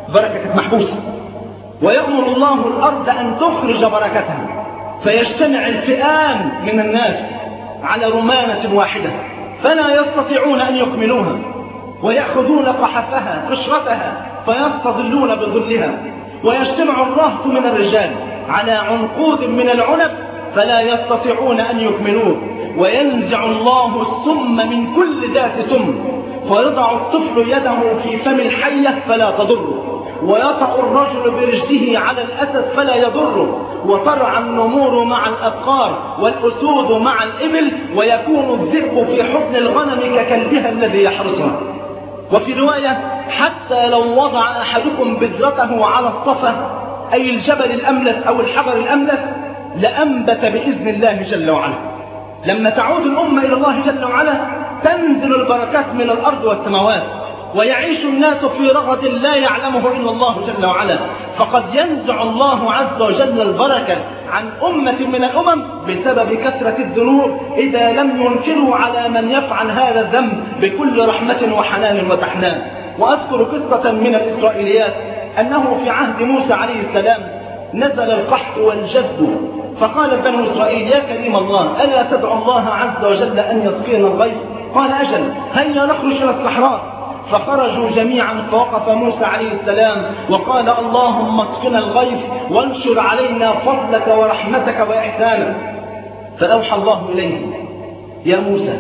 بركة كانت محبوسة، ويأمر الله الأرض أن تخرج بركتها، فيجتمع الفئام من الناس على رمانة واحدة فلا يستطيعون أن يكملوها، ويأخذون قحفها قشرتها فيستظلون بظلها، ويجتمع الرهط من الرجال على عنقود من العنب فلا يستطيعون أن يكملوه، وينزع الله السم من كل ذات سم، فيضع الطفل يده في فم الحية فلا تضره، ويطأ الرجل برجله على الأسد فلا يضره، وترعى النمور مع الأبقار والأسود مع الإبل، ويكون الذئب في حضن الغنم ككلبها الذي يحرسها. وفي رواية حتى لو وضع أحدكم بذرته على الصفا أي الجبل الأملس أو الحجر الأملس لأنبت بإذن الله جل وعلا. لما تعود الأمة إلى الله جل وعلا تنزل البركات من الأرض والسماوات، ويعيش الناس في رغد لا يعلمه إلا الله جل وعلا، فقد ينزع الله عز وجل البركة عن أمة من الأمم بسبب كثرة الذنوب إذا لم ينكروا على من يفعل هذا الذنب بكل رحمة وحنان وتحنان. وأذكر قصة من الإسرائيليات أنه في عهد موسى عليه السلام نزل القحط والجد، فقال بنو إسرائيل يا كريم الله ألا تدعو الله عز وجل أن يسقينا الغيث؟ قال أجل، هيا نخرج إلى الصحراء. فخرجوا جميعا، فوقف موسى عليه السلام وقال اللهم اسقنا الغيث وانشر علينا فضلك ورحمتك وإحسانك. فأوحى الله إليه يا موسى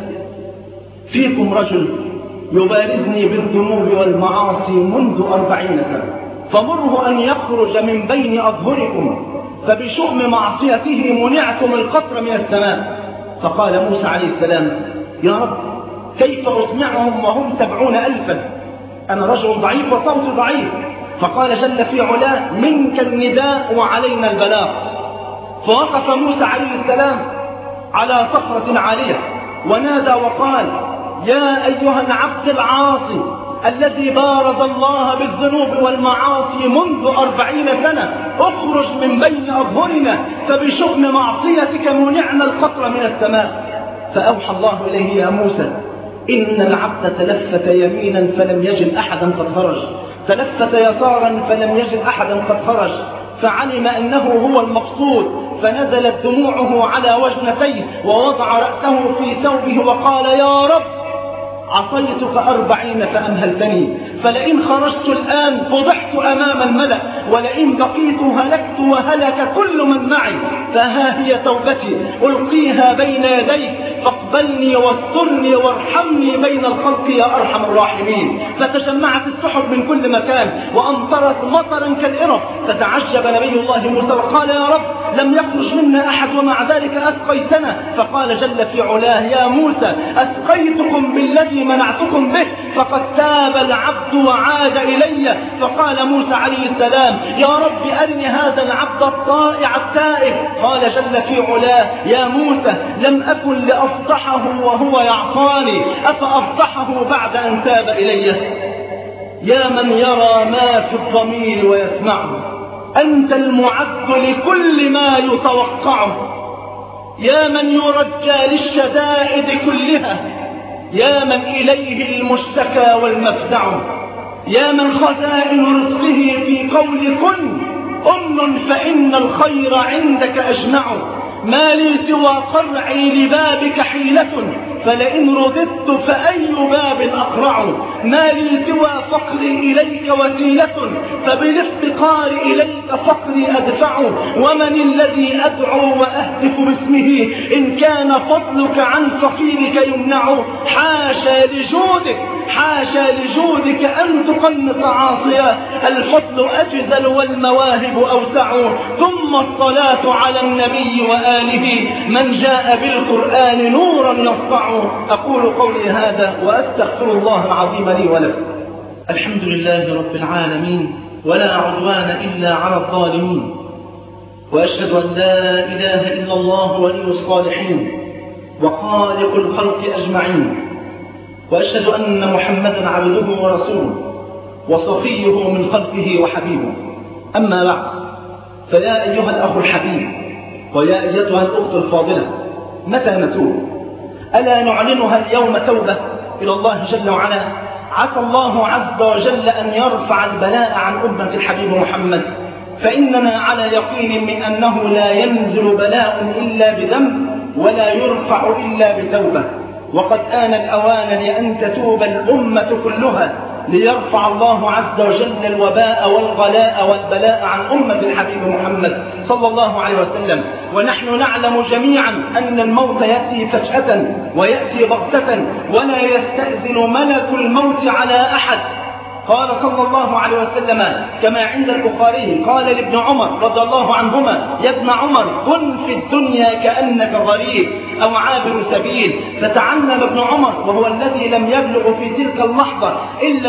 فيكم رجل يبارزني بالذنوب والمعاصي منذ 40 سنة، فمره أن يخرج من بين أظهركم، فبشؤم معصيته منعتم القطر من السماء. فقال موسى عليه السلام يا رب كيف أسمعهم وهم 70,000؟ أنا رجل ضعيف وصوتي ضعيف. فقال جل في علاه منك النداء وعلينا البلاغ. فوقف موسى عليه السلام على صخرة عالية ونادى وقال يا أيها العبد العاصي الذي بارز الله بالذنوب والمعاصي منذ 40 سنة اخرج من بين أظهرنا، فبشؤم معصيتك منعنا القطر من السماء. فأوحى الله إليه يا موسى إن العبد تلفت يمينا فلم يجد أحدا قد خرج، تلفت يسارا فلم يجد أحدا قد خرج، فعلم أنه هو المقصود، فنزلت دموعه على وجنتيه ووضع رأسه في ثوبه وقال يا رب عصيتك 40 فأمهلتني، فلئن خرجت الآن فضحت أمام الملأ، ولئن بقيت هلكت وهلك كل من معي، فها هي توبتي ألقيها بين يديك فاقبلني واسترني وارحمني بين الخلق يا أرحم الراحمين. فتجمعت السحب من كل مكان وأمطرت مطرا كالإرب، فتعجب نبي الله موسى وقال يا رب لم يخرج منا أحد ومع ذلك أسقيتنا. فقال جل في علاه يا موسى أسقيتكم بالذي منعتكم به، فقد تاب العبد وعاد إلي. فقال موسى عليه السلام يا رب أرني هذا العبد الطائع التائب. قال جل في علاه يا موسى لم أكن لأفضحه وهو يعصاني، أفأفضحه بعد أن تاب إلي؟ يا من يرى ما في الضمير ويسمعه، أنت المعد لكل ما يتوقعه، يا من يرجى للشدائد كلها، يا من إليه المشتكى والمفزع، يا من خزائن رزقه في قول كن فإن الخير عندك أجمع، ما لي سوى قرعي لبابك حيلة، فلئن رددت فأي باب أقرع، ما لي سوى فقري إليك وسيلة، فبالافتقار إليك فقري أدفع، ومن الذي أدعو وأهتف باسمه إن كان فضلك عن فقيرك يمنع، حاشا لجودك حاشا لجودك أن تقنط عاصيا، الفضل أجزل والمواهب أوسع، ثم الصلاة على النبي وآله من جاء بالقرآن نورا يسطع. أقول قولي هذا وأستغفر الله العظيم لي ولكم. الحمد لله رب العالمين، ولا عدوان إلا على الظالمين، وأشهد أن لا إله إلا الله ولي الصالحين وخالق الخلق أجمعين، وأشهد أن محمدا عبده ورسوله وصفيه من خلقه وحبيبه. أما بعد، فيا أيها الأخ الحبيب ويا أيتها الأخت الفاضلة، متى نتوب؟ ألا نعلنها اليوم توبة إلى الله جل وعلا عسى الله عز وجل أن يرفع البلاء عن أمة الحبيب محمد، فإننا على يقين من أنه لا ينزل بلاء إلا بذنب ولا يرفع إلا بتوبة، وقد آن الأوان لأن تتوب الأمة كلها ليرفع الله عز وجل الوباء والغلاء والبلاء عن أمة الحبيب محمد صلى الله عليه وسلم. ونحن نعلم جميعا أن الموت يأتي فجأة ويأتي بغتة ولا يستأذن ملك الموت على أحد. قال صلى الله عليه وسلم كما عند البخاري قال لابن عمر رضي الله عنهما: يا ابن عمر كن في الدنيا كأنك غريب أو عابر سبيل. فتعلم ابن عمر وهو الذي لم يبلغ في تلك اللحظة إلا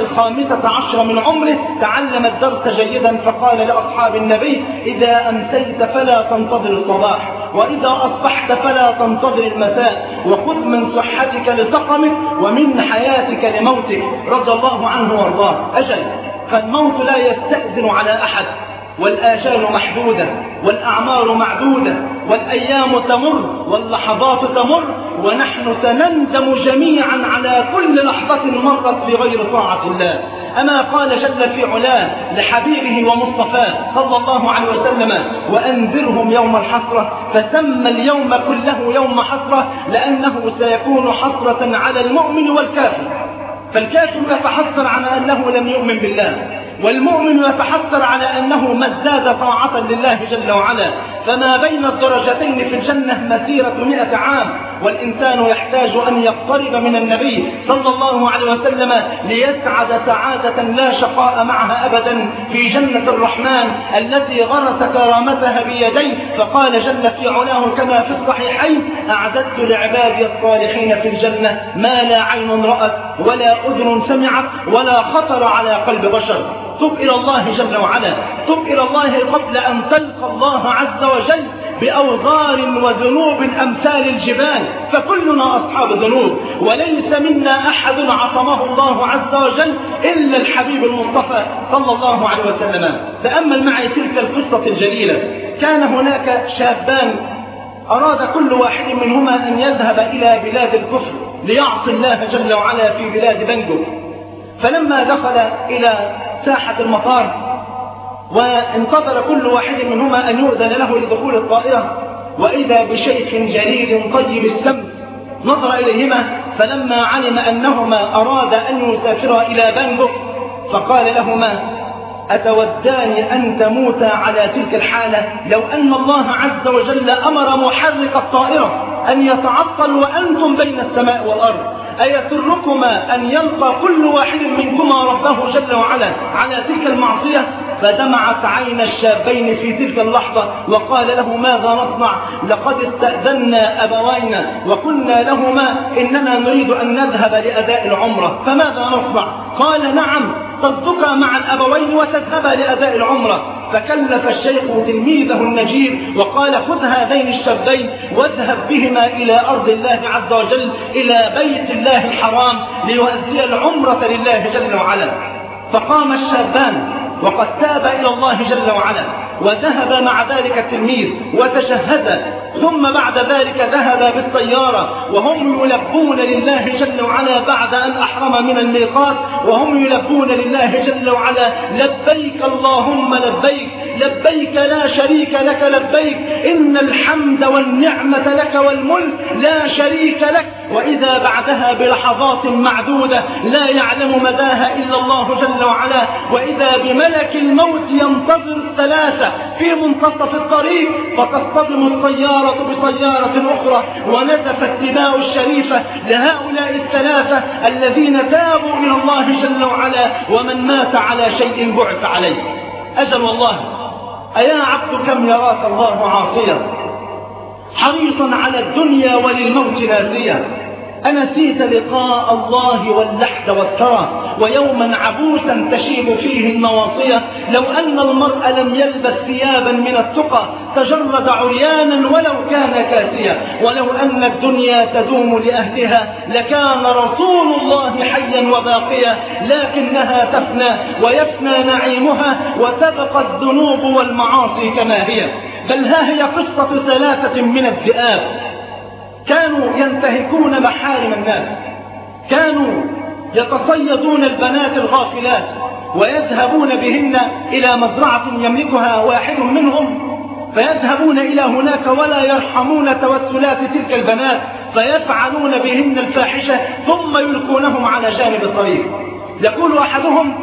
15 من عمره، تعلم الدرس جيدا فقال لأصحاب النبي: إذا أمسيت فلا تنتظر الصباح، وإذا أصبحت فلا تنتظر المساء، وخذ من صحتك لسقمك ومن حياتك لموتك. رضي الله عنه وارضاه. أجل، فالموت لا يستأذن على أحد، والآجال محدودة والأعمار معدودة والأيام تمر واللحظات تمر، ونحن سنندم جميعا على كل لحظة مرت في غير طاعة الله. أما قال جل في علاه لحبيبه ومصطفاه صلى الله عليه وسلم: وأنذرهم يوم الحسرة، فسمى اليوم كله يوم حسرة لأنه سيكون حسرة على المؤمن والكافر. فالكافر يتحسر على أنه لم يؤمن بالله، والمؤمن يتحسر على أنه ما ازداد طاعة لله جل وعلا. فما بين الدرجتين في الجنة مسيرة 100 عام، والإنسان يحتاج أن يقترب من النبي صلى الله عليه وسلم ليسعد سعادة لا شقاء معها أبدا في جنة الرحمن التي غرس كرامتها بيديه. فقال جل في علاه كما في الصحيحين: أعددت لعبادي الصالحين في الجنة ما لا عين رأت ولا أذن سمعت ولا خطر على قلب بشر. تب إلى الله جل وعلا، تب إلى الله قبل أن تلقى الله عز وجل بأوزار وذنوب أمثال الجبال، فكلنا أصحاب ذنوب، وليس منا أحد عصمه الله عز وجل إلا الحبيب المصطفى صلى الله عليه وسلم. تأمل معي تلك القصة الجليلة. كان هناك شابان أراد كل واحد منهما أن يذهب إلى بلاد الكفر ليعصي الله جل وعلا في بلاد بنجوك. فلما دخل إلى ساحة المطار وانتظر كل واحد منهما أن يؤذن له لدخول الطائرة، وإذا بشيخ جليل طيب السمت نظر إليهما، فلما علم أنهما أراد أن يسافرا إلى بنجوك فقال لهما: أتودان أن تموتا على تلك الحالة لو أن الله عز وجل أمر محرك الطائرة أن يتعطل وأنتم بين السماء والأرض؟ أيسركما أن يلقى كل واحد منكما ربه جل وعلا على تلك المعصية؟ فدمعت عين الشابين في تلك اللحظة وقال له: ماذا نصنع؟ لقد استأذنا أبوينا وقلنا لهما إننا نريد أن نذهب لأداء العمرة، فماذا نصنع؟ قال: نعم، تصدقا مع الأبوين وتذهبا لأداء العمرة. فكلف الشيخ تلميذه النجيب وقال: خذ هذين الشابين واذهب بهما إلى أرض الله عز وجل، إلى بيت الله الحرام، ليؤدي العمرة لله جل وعلا. فقام الشابان وقد تاب إلى الله جل وعلا وذهب مع ذلك التلميذ وتشهد، ثم بعد ذلك ذهب بالسيارة وهم يلبون لله جل وعلا بعد أن أحرم من الميقات، وهم يلبون لله جل وعلا: لبيك اللهم لبيك، لبيك لا شريك لك لبيك، إن الحمد والنعمة لك والملك لا شريك لك. وإذا بعدها بلحظات معدودة لا يعلم مداها إلا الله جل وعلا، وإذا بملك الموت ينتظر الثلاثة في منتصف الطريق، فتصطدم السيارة بسيارة أخرى، ونزف الدماء الشريفة لهؤلاء الثلاثة الذين تابوا إلى الله جل وعلا، ومن مات على شيء بعث عليه. أجل والله، أيا عبد كم يراك الله عاصيا، حريصا على الدنيا وللموت ناسيا، أنسيت لقاء الله واللحد والثرى، ويوما عبوسا تشيب فيه النواصية. لو أن المرء لم يلبس ثيابا من التقى تجرد عريانا ولو كان كاسيا، ولو أن الدنيا تدوم لأهلها لكان رسول الله حيا وباقيا، لكنها تفنى ويفنى نعيمها وتبقى الذنوب والمعاصي كما هي. بل ها هي قصة 3 من الذئاب كانوا ينتهكون محارم الناس، كانوا يتصيدون البنات الغافلات ويذهبون بهن إلى مزرعة يملكها واحد منهم، فيذهبون إلى هناك ولا يرحمون توسلات تلك البنات، فيفعلون بهن الفاحشة ثم يلقونهم على جانب الطريق. يقول أحدهم: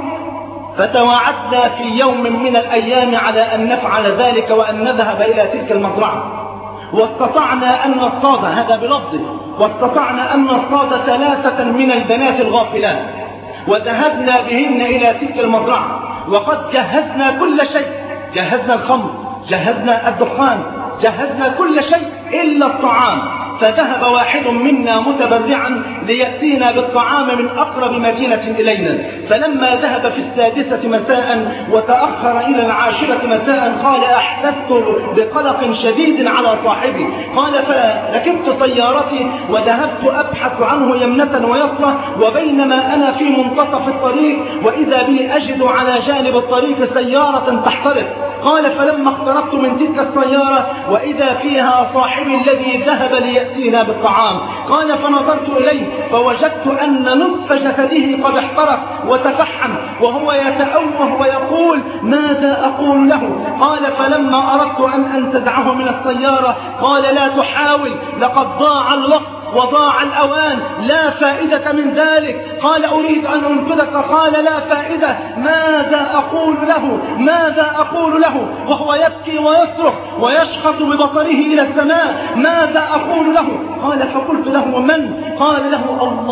فتواعدنا في يوم من الأيام على أن نفعل ذلك وأن نذهب إلى تلك المزرعة، واستطعنا أن نصطاد، هذا بلفظه، واستطعنا أن نصطاد 3 من البنات الغافلات، وذهبنا بهن إلى تلك المزرعة، وقد جهزنا كل شيء، جهزنا الخمر، جهزنا الدخان، جهزنا كل شيء إلا الطعام. فذهب واحد منا متبرعا ليأتينا بالطعام من أقرب مدينة إلينا، فلما ذهب في 6 مساء وتأخر إلى 10 مساء قال: أحسست بقلق شديد على صاحبي. قال: فركبت سيارتي وذهبت أبحث عنه يمنة ويسرى، وبينما أنا في منتصف الطريق وإذا بي أجد على جانب الطريق سيارة تحترق. قال: فلما اقتربت من تلك السيارة وإذا فيها صاحبي الذي ذهب ليأتينا بالطعام. قال: فنظرت إليه فوجدت أن نصف جسده قد احترق وتفحم وهو يتأوه ويقول: ماذا أقول له؟ قال: فلما أردت أن أنتزعه من السيارة قال: لا تحاول، لقد ضاع الوقت وضاع الأوان، لا فائدة من ذلك. قال: أريد أن أنقذك. قال: لا فائدة، ماذا أقول له؟ ماذا أقول له؟ وهو يبكي ويصرخ ويشخص ببصره إلى السماء: ماذا أقول له؟ قال: فقلت له: من؟ قال له: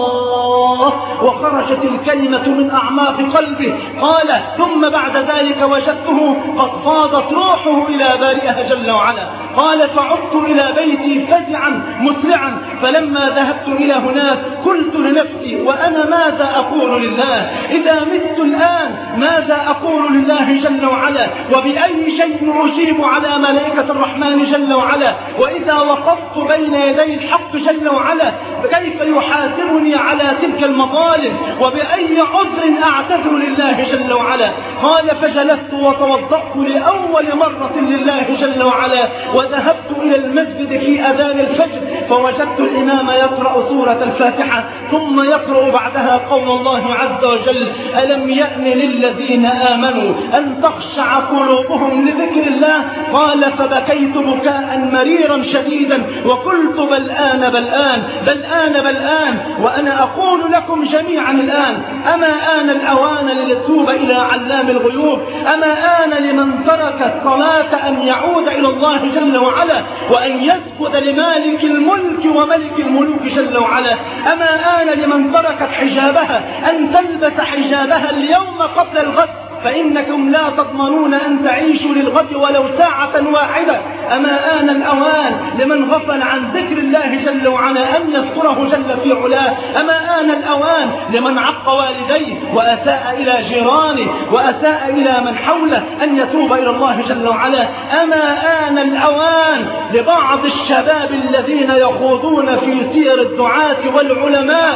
الله. وخرجت الكلمة من أعماق قلبه. قال: ثم بعد ذلك وجدته قد فاضت روحه إلى بارئها جل وعلا. قال: فعدت إلى بيتي فزعا مسرعا، فلما ذهبت إلى هناك قلت لنفسي: وأنا ماذا أقول لله؟ إذا مت الآن ماذا أقول لله جل وعلا؟ وبأي شيء أجيب على ملائكة الرحمن جل وعلا؟ وإذا وقفت بين يدي الحق جل وعلا كيف يحاسبني على تلك المظالم؟ وبأي عذر أعتذر لله جل وعلا؟ قال: فجلست وتوضأت لأول مرة لله جل وعلا، وذهبت إلى المسجد في أذان الفجر فوجدت الإمام يقرأ سورة الفاتحة ثم يقرأ بعدها قول الله عز وجل: ألم يأن للذين آمنوا أن تخشع قلوبهم لذكر الله؟ قال: فبكيت بكاء مريرا شديدا وقلت: بل آن بل آن بل آن بل آن. وأنا أقول لكم جميعا الآن: أما آن الأوان للتوب إلى علام الغيوب؟ أما آن لمن ترك الصلاة أن يعود إلى الله جل وعلا وأن يسجد لمالك الملك وملك الملوك جل وعلا؟ أما آن لمن تركت حجابها أن تلبس حجابها اليوم قبل الغد، فإنكم لا تضمنون أن تعيشوا للغد ولو ساعة واحدة؟ أما آن الأوان لمن غفل عن ذكر الله جل وعلا أن يذكره جل في علاه؟ أما آن الأوان لمن عق والديه وأساء إلى جيرانه وأساء إلى من حوله أن يتوب إلى الله جل وعلا؟ أما آن الأوان لبعض الشباب الذين يخوضون في سير الدعاة والعلماء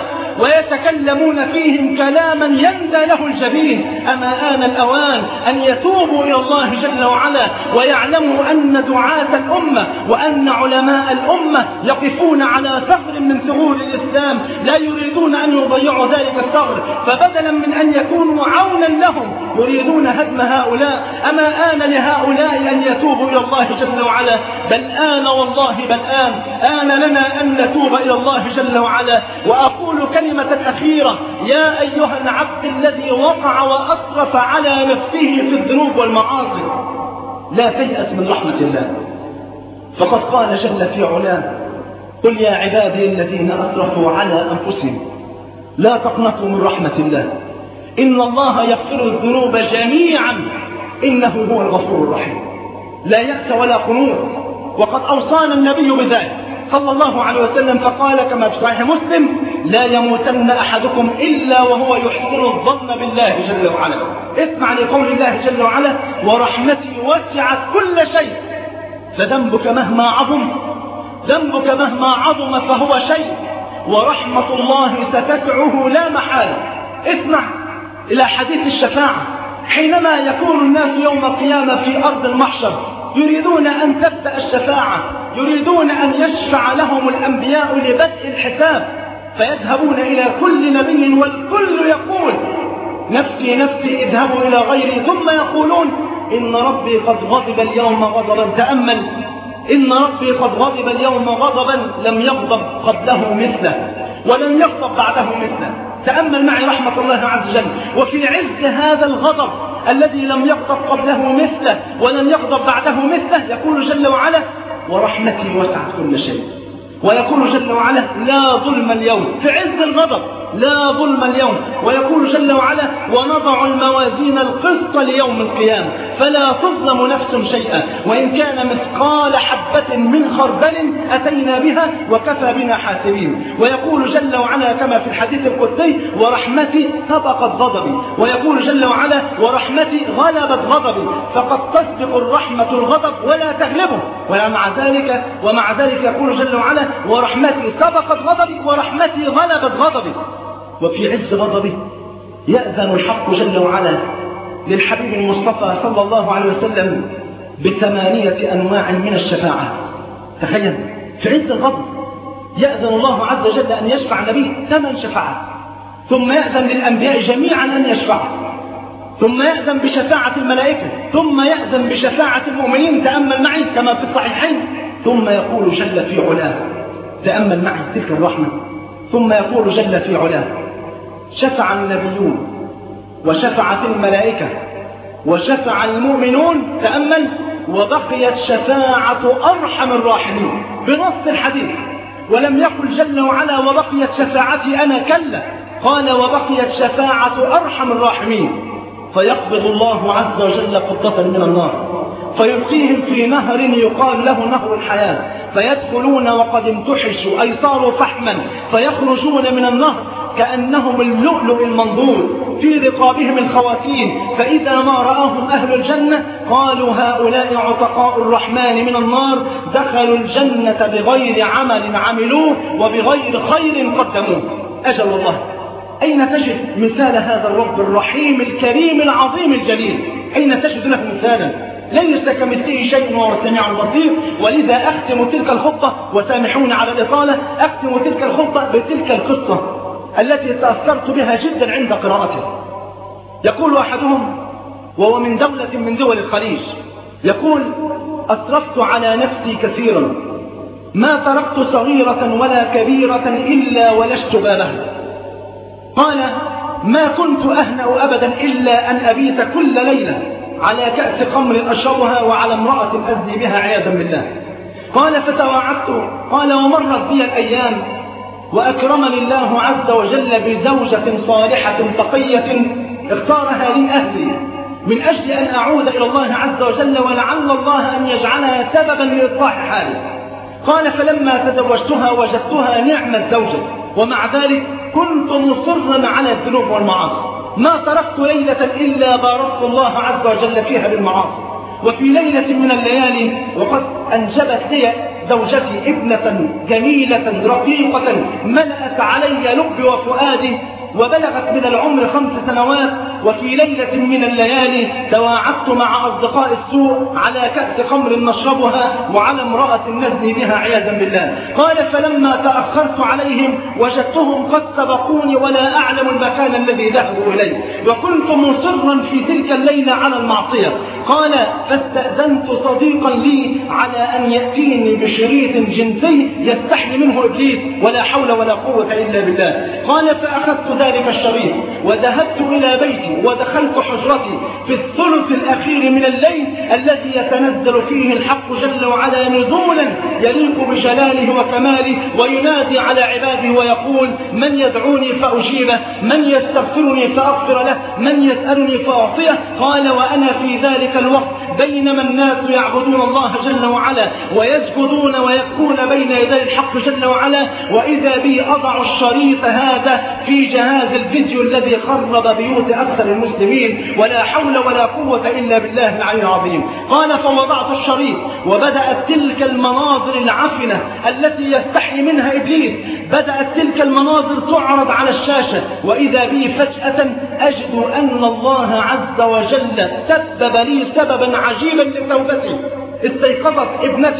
ويتكلمون فيهم كلاما يندى له الجبين؟ أما آن الأوان أن يتوبوا إلى الله جل وعلا ويعلموا أن دعاة الأمة وأن علماء الأمة يقفون على ثغر من ثغور الإسلام لا يريدون أن يضيعوا ذلك الثغر، فبدلا من أن يكونوا عونا لهم يريدون هدم هؤلاء. أما آن لهؤلاء أن يتوبوا إلى الله جل وعلا؟ بل آن والله بل آن لنا أن نتوب إلى الله جل وعلا. وأقول كلمة أخيرة: يا أيها العبد الذي وقع وأسرف على نفسه في الذنوب والمعاصي، لا تيأس من رحمة الله، فقد قال جل في علاه: قل يا عبادي الذين أسرفوا على أنفسهم لا تقنطوا من رحمة الله إن الله يغفر الذنوب جميعا إنه هو الغفور الرحيم. لا يأس ولا قنوط، وقد أوصانا النبي بذلك صلى الله عليه وسلم فقال كما في صحيح مسلم: لا يموتن أحدكم إلا وهو يحسن الظن بالله جل وعلا. اسمع لقول الله جل وعلا: ورحمتي وسعت كل شيء. فذنبك مهما عظم فهو شيء، ورحمة الله ستسعه لا محالة. اسمع إلى حديث الشفاعة، حينما يكون الناس يوم القيامة في أرض المحشر يريدون أن تبدأ الشفاعة، يريدون أن يشفع لهم الأنبياء لبدء الحساب، فيذهبون إلى كل نبي والكل يقول نفسي نفسي اذهبوا إلى غيري، ثم يقولون إن ربي قد غضب اليوم غضبا. تأمل، إن ربي قد غضب اليوم غضبا لم يغضب قبله مثله ولم يغضب بعده مثله. تأمل معي رحمة الله عز وجل. وفي عز هذا الغضب الذي لم يغضب قبله مثله ولم يغضب بعده مثله يقول جل وعلا ورحمتي وسعت كل شيء. ويقول جل وعلا لا ظلم اليوم، في عز الغضب لا ظلم اليوم. ويقول جل وعلا ونضع الموازين القسط ليوم القيامة فلا تظلم نفس شيئا وإن كان مثقال حبة من خردل أتينا بها وكفى بنا حاسبين. ويقول جل وعلا كما في الحديث القدسي ورحمتي سبقت غضبي. ويقول جل وعلا ورحمتي غلبت غضبي، فقد تسبق الرحمة الغضب ولا تغلبه. ومع ذلك يقول جل وعلا ورحمتي سبقت غضبي ورحمتي غلبت غضبي. وفي عز غضبه يأذن الحق جل وعلا للحبيب المصطفى صلى الله عليه وسلم ب8 أنواع من الشفاعة. تخيل، في عز الغضب يأذن الله عز وجل أن يشفع النبي 8 شفاعات، ثم يأذن للأنبياء جميعا أن يشفعوا، ثم يأذن بشفاعة الملائكة، ثم يأذن بشفاعة المؤمنين. تأمل معي كما في الصحيحين. ثم يقول جل في علاه، تأمل معي تلك الرحمة، ثم يقول جل في علاه شفع النبيون وشفعت الملائكة وشفع المؤمنون. تأمل وبقيت شفاعة أرحم الراحمين بنص الحديث. ولم يقل جل وعلا وبقيت شفاعتي أنا، كلا، قال وبقيت شفاعة أرحم الراحمين. فيقبض الله عز وجل قبضة من النار فيلقيهم في نهر يقال له نهر الحياة، فيدخلون وقد امتحشوا أي صاروا فحما، فيخرجون من النهر كأنهم اللؤلؤ المنضود في رقابهم الخواتيم. فإذا ما رآهم أهل الجنة قالوا هؤلاء عتقاء الرحمن من النار دخلوا الجنة بغير عمل عملوه وبغير خير قدموه. أجل الله، أين تجد مثال هذا الرب الرحيم الكريم العظيم الجليل؟ أين تجد له مثالا؟ ليس كمثله شيء وهو السميع البصير. ولذا أختم تلك الخطبة، وسامحوني على الإطالة، أختم تلك الخطبة بتلك القصة التي تأثرت بها جدا عند قراءتها. يقول أحدهم وهو من دولة من دول الخليج، يقول أسرفت على نفسي كثيرا، ما تركت صغيرة ولا كبيرة إلا ولشت بالها. قال ما كنت أهنأ أبدا إلا أن أبيت كل ليلة على كأس خمر أشربها وعلى امرأة أزني بها عياذا بالله. قال فتواعدت، قال ومرت بي الأيام وأكرمني الله عز وجل بزوجة صالحة تقية اختارها لي أهلي من أجل أن أعود إلى الله عز وجل ولعل الله أن يجعلها سببا لإصلاح حالي. قال فلما تزوجتها وجدتها نعم الزوجة، ومع ذلك كنت مصرا على الذنوب والمعاصي، ما تركت ليلة إلا باركت الله عز وجل فيها بالمعاصي. وفي ليلة من الليالي وقد أنجبت لي زوجتي ابنة جميلة رقيقة ملأت علي لبي وفؤادي وبلغت من العمر 5 سنوات. وفي ليلة من الليالي تواعدت مع أصدقاء السوء على كأس خمر نشربها وعلى امرأة نزني بها عياذا بالله. قال فلما تأخرت عليهم وجدتهم قد سبقوني ولا أعلم المكان الذي ذهبوا إليه، وكنت مصرا في تلك الليلة على المعصية. قال فاستأذنت صديقا لي على أن يأتيني بشريط جنسي يستحي منه إبليس، ولا حول ولا قوة إلا بالله. قال فأخذت ذلك الشريط وذهبت إلى بيتي ودخلت حجرتي في الثلث الأخير من الليل الذي يتنزل فيه الحق جل وعلا نزولا يليق بجلاله وكماله، وينادي على عباده ويقول من يدعوني فأجيبه، من يستغفرني فأغفر له، من يسألني فأعطيه. قال وأنا في ذلك الوقت بينما الناس يعبدون الله جل وعلا ويسجدون ويبكون بين يدي الحق جل وعلا، وإذا بي أضع الشريط هذا في جهاز الفيديو الذي خرب بيوت أكثر المسلمين، ولا حول ولا قوة إلا بالله العلي العظيم. قال فوضعت الشريط وبدأت تلك المناظر العفنة التي يستحي منها إبليس، بدأت تلك المناظر تعرض على الشاشة، وإذا بي فجأة أجد أن الله عز وجل سبب لي سببا عجيبا لتوبتي. استيقظت ابنتي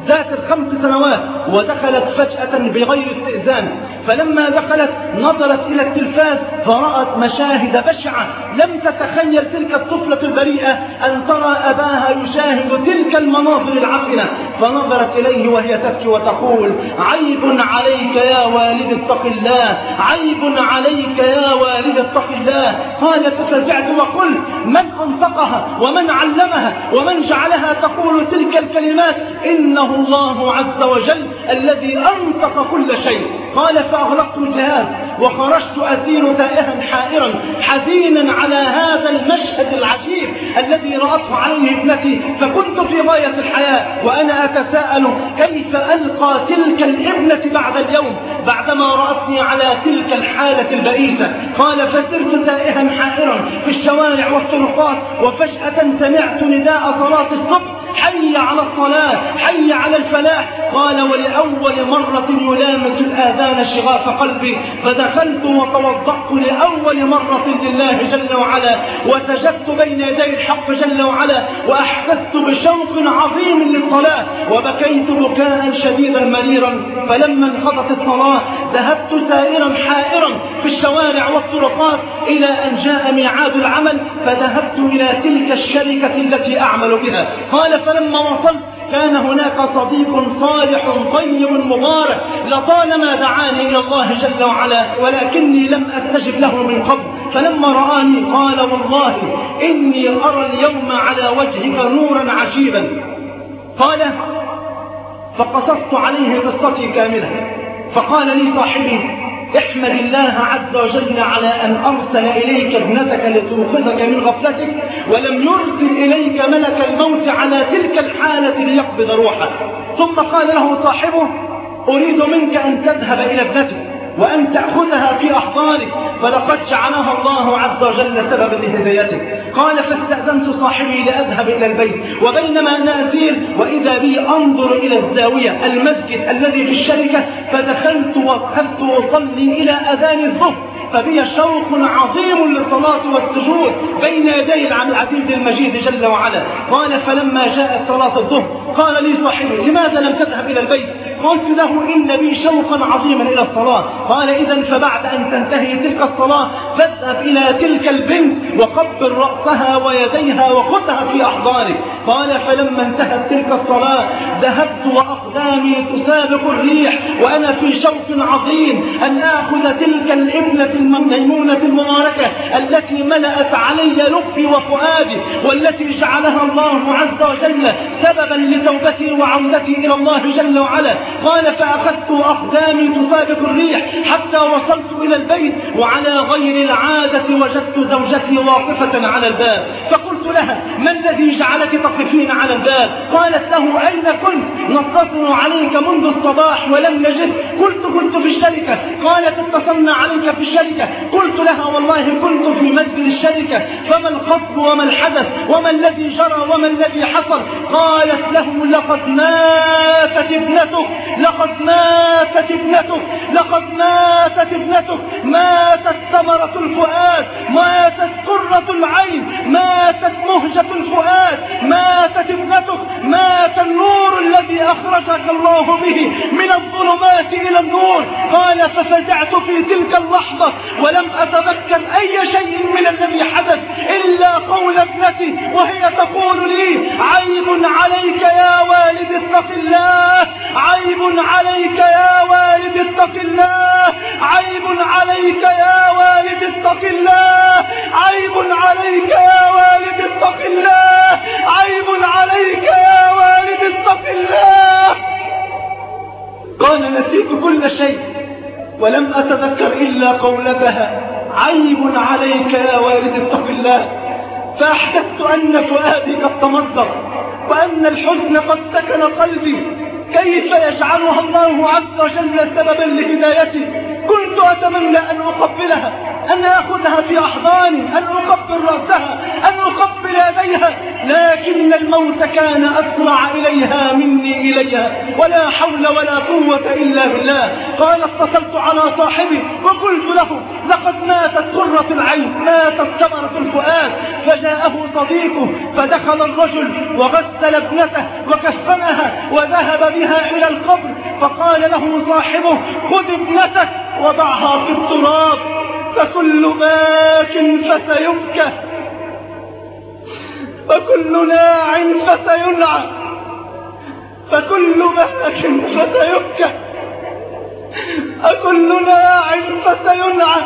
ذات ال5 سنوات، ودخلت فجأة بغير استئذان. فلما دخلت نظرت إلى التلفاز فرأت مشاهد بشعة لم تتخيل تلك الطفلة البريئة أن ترى أباها يشاهد تلك المناظر العفنة. فنظرت إليه وهي تبكي وتقول: عيب عليك يا والد اتق الله، عيب عليك يا والد اتق الله. قال: ففزعت وقلت: من أنطقها ومن علمها ومن جعلها تقول تلك الكلمات؟ إنه الله عز وجل الذي أنطق كل شيء. قال: فأغلقت الجهاز وخرجت أسير تائها حائرا حزينا على هذا المشهد العجيب الذي رأته عليه ابنتي، فكنت في غاية الحياة وأنا أتساءل كيف ألقى تلك الابنة بعد اليوم بعدما رأتني على تلك الحالة البئيسة. قال: فسرت تائها حائرا في الشوارع والطرقات، وفجأة سمعت نداء صلاة الصبح: حي على الصلاة، حي على الفلاح. قال: ولأول مرة يلامس الآذان شغاف قلبي، فدخلت وتوضأت لأول مرة لله جل وعلا، وسجدت بين يدي الحق جل وعلا، وأحسست بشوق عظيم للصلاة، وبكيت بكاء شديدا مريرا. فلما انقضت الصلاة ذهبت سائرا حائرا في الشوارع والطرقات إلى أن جاء ميعاد العمل، فذهبت إلى تلك الشركة التي أعمل بها. قال: فلما وصلت كان هناك صديق صالح طيب مبارك لطالما دعاني إلى الله جل وعلا، ولكني لم أستجب له من قبل. فلما رآني قال: والله إني أرى اليوم على وجهك نورا عجيبا. قال: فقصصت عليه قصتي كاملة. فقال لي صاحبي: احمد الله عز وجل على أن أرسل إليك ابنتك لتوقظك من غفلتك، ولم يرسل إليك ملك الموت على تلك الحالة ليقبض روحك. ثم قال له صاحبه: أريد منك أن تذهب إلى ابنتك وأن تأخذها في أحضانك، فلقد جعلها الله عز وجل سببا لهدايتك. قال: فاستأذنت صاحبي لأذهب إلى البيت، وبينما أنا أسير وإذا بي أنظر إلى الزاوية المسجد الذي في الشركة، فدخلت وقفت أصلي إلى أذان الظهر، فبي شوق عظيم للصلاة والسجود بين يدي العزيز المجيد جل وعلا. قال: فلما جاءت صلاة الظهر قال لي صاحبي: لماذا لم تذهب إلى البيت؟ قلت له: إن بي شوقا عظيما إلى الصلاة. قال: إذن فبعد أن تنتهي تلك الصلاة فاذهب إلى تلك البنت وقبل رأسها ويديها وخذها في أحضانك. قال: فلما انتهت تلك الصلاة ذهبت وأقدامي تسابق الريح وأنا في شوق عظيم أن آخذ تلك الابنة الميمونة المباركة التي ملأت علي لبي وفؤادي، والتي جعلها الله عز وجل سببا لتوبتي وعودتي إلى الله جل وعلا. قال: فأخذت أقدامي تسابق الريح حتى وصلت إلى البيت، وعلى غير العادة وجدت زوجتي واقفة على الباب، فقلت لها: ما الذي جعلك تقفين على الباب؟ قالت له: أين كنت؟ نتصل عليك منذ الصباح ولم نجد. كنت في الشركة. قالت: اتصلنا عليك في الشركة. قلت لها: والله كنت في مسجد الشركة، فما الخطب وما الحدث وما الذي جرى وما الذي حصل؟ قالت له: لقد ماتت ابنتك، لقد ماتت ابنتك، لقد ماتت ابنتك، ماتت ثمرة الفؤاد، ماتت قرة العين، ماتت مهجة الفؤاد، ماتت ابنتك، مات النور الذي أخرجك الله به من الظلمات إلى النور. قال: ففزعت في تلك اللحظة ولم أتذكر أي شيء من الذي حدث إلا قول ابنتي وهي تقول لي: عيب عليك يا والد اتق الله، عيب عليك يا والد اتق الله، عيب عليك يا والد اتق الله، عيب عليك يا والد اتق الله، عيب عليك يا والد اتق الله. قال: نسيت كل شيء ولم أتذكر إلا قولتها: عيب عليك يا والد اتق الله. فأحسست أن فؤادي قد تمزق وأن الحزن قد سكن قلبي. كيف يجعلها الله عز وجل سببا لهدايتي؟ كنت أتمنى أن أقبلها، أن أخذها في أحضاني، أن أقبل رأسها، أن أقبل يديها، لكن الموت كان أسرع إليها مني إليها، ولا حول ولا قوة إلا بالله. قال اتصلت على صاحبي وقلت له لقد ماتت قرة العين، ماتت ثمرة الفؤاد. فجاءه صديقه فدخل الرجل وغسل ابنته وكفنها وذهب بها إلى القبر، فقال له صاحبه خذ ابنتك وضعها في التراب، فكل باك فسيبكى، وكل ناع فسينعى، فكل باك فسيبكى، وكل ناع فسينعى،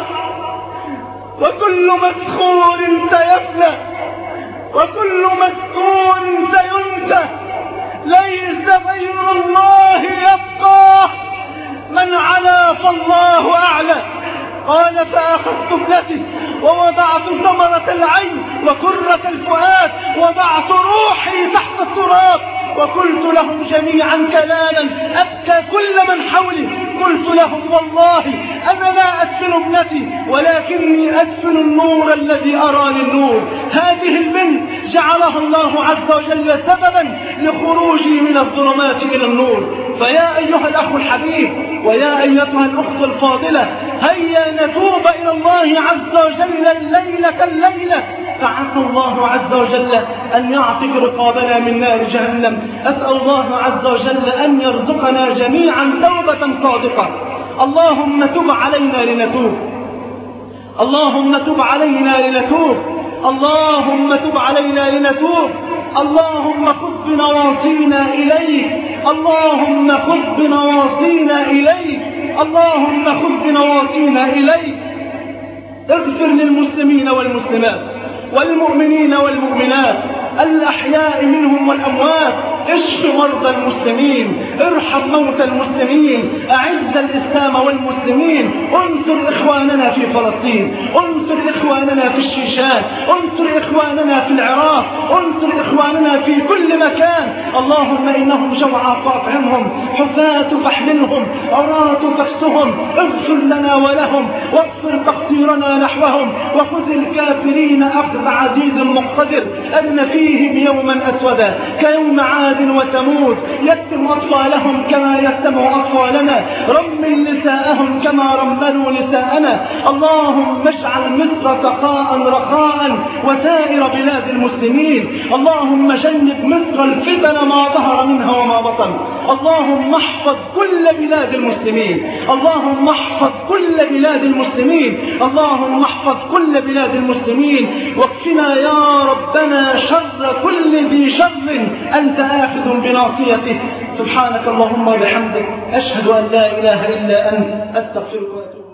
وكل مسخور سيفنى، وكل مسكون سينسى. ليس غير الله يبقى، من علا فالله أعلى. قال فأخذت ابنتي ووضعت ثمرة العين وكرة الفؤاد، وضعت روحي تحت التراب، وقلت لهم جميعا كلاما أبكى كل من حولي. قلت لهم والله أنا لا أدفن ابنتي، ولكني أدفن النور الذي أراني النور. هذه البنت جعلها الله عز وجل سببا لخروجي من الظلمات إلى النور. فيا أيها الأخ الحبيب ويا أيتها الأخت الفاضلة، هيا نتوب إلى الله عز وجل الليلة، فعسى الله عز وجل أن يعتق رقابنا من نار جهنم. أسأل الله عز وجل أن يرزقنا جميعا توبة صادقة. اللهم تب علينا لنتوب، اللهم تب علينا لنتوب، اللهم تب علينا لنتوب. اللهم خذ بنواصينا إليك، اللهم خذ بنواصينا إليك، اللهم خذ بنواصينا إليك. اغفر للمسلمين والمسلمات والمؤمنين والمؤمنات الأحياء منهم والأموات، اشف مرضى المسلمين، ارحم موتى المسلمين، أعز الإسلام والمسلمين، انصر إخواننا في فلسطين، انصر إخواننا في الشيشان، انصر إخواننا في العراق، انصر إخواننا في كل مكان. اللهم إنهم جوعى فاطعمهم، حفاة فاحملهم، عراة فاكسهم، اغفر لنا ولهم، واغفر تقصيرنا نحوهم، وخذ الكافرين أخذ عزيز مقتدر، أن فيهم يوما أسودا كيوم عاد وثمود، يتم أطفالهم كما يتم أطفالنا، رمل نساءهم كما رملوا نساءنا. اللهم اجعل مصر سخاء رخاء وسائر بلاد المسلمين. اللهم جنب مصر الفتن ما ظهر منها وما بطن. اللهم احفظ كل بلاد المسلمين، اللهم احفظ كل بلاد المسلمين، اللهم احفظ كل بلاد المسلمين. واكفنا يا ربنا شر كل ذي شر أنت آخذ بناصيته. سبحانك اللهم وبحمدك، أشهد أن لا إله إلا أنت، أستغفرك وأتوب.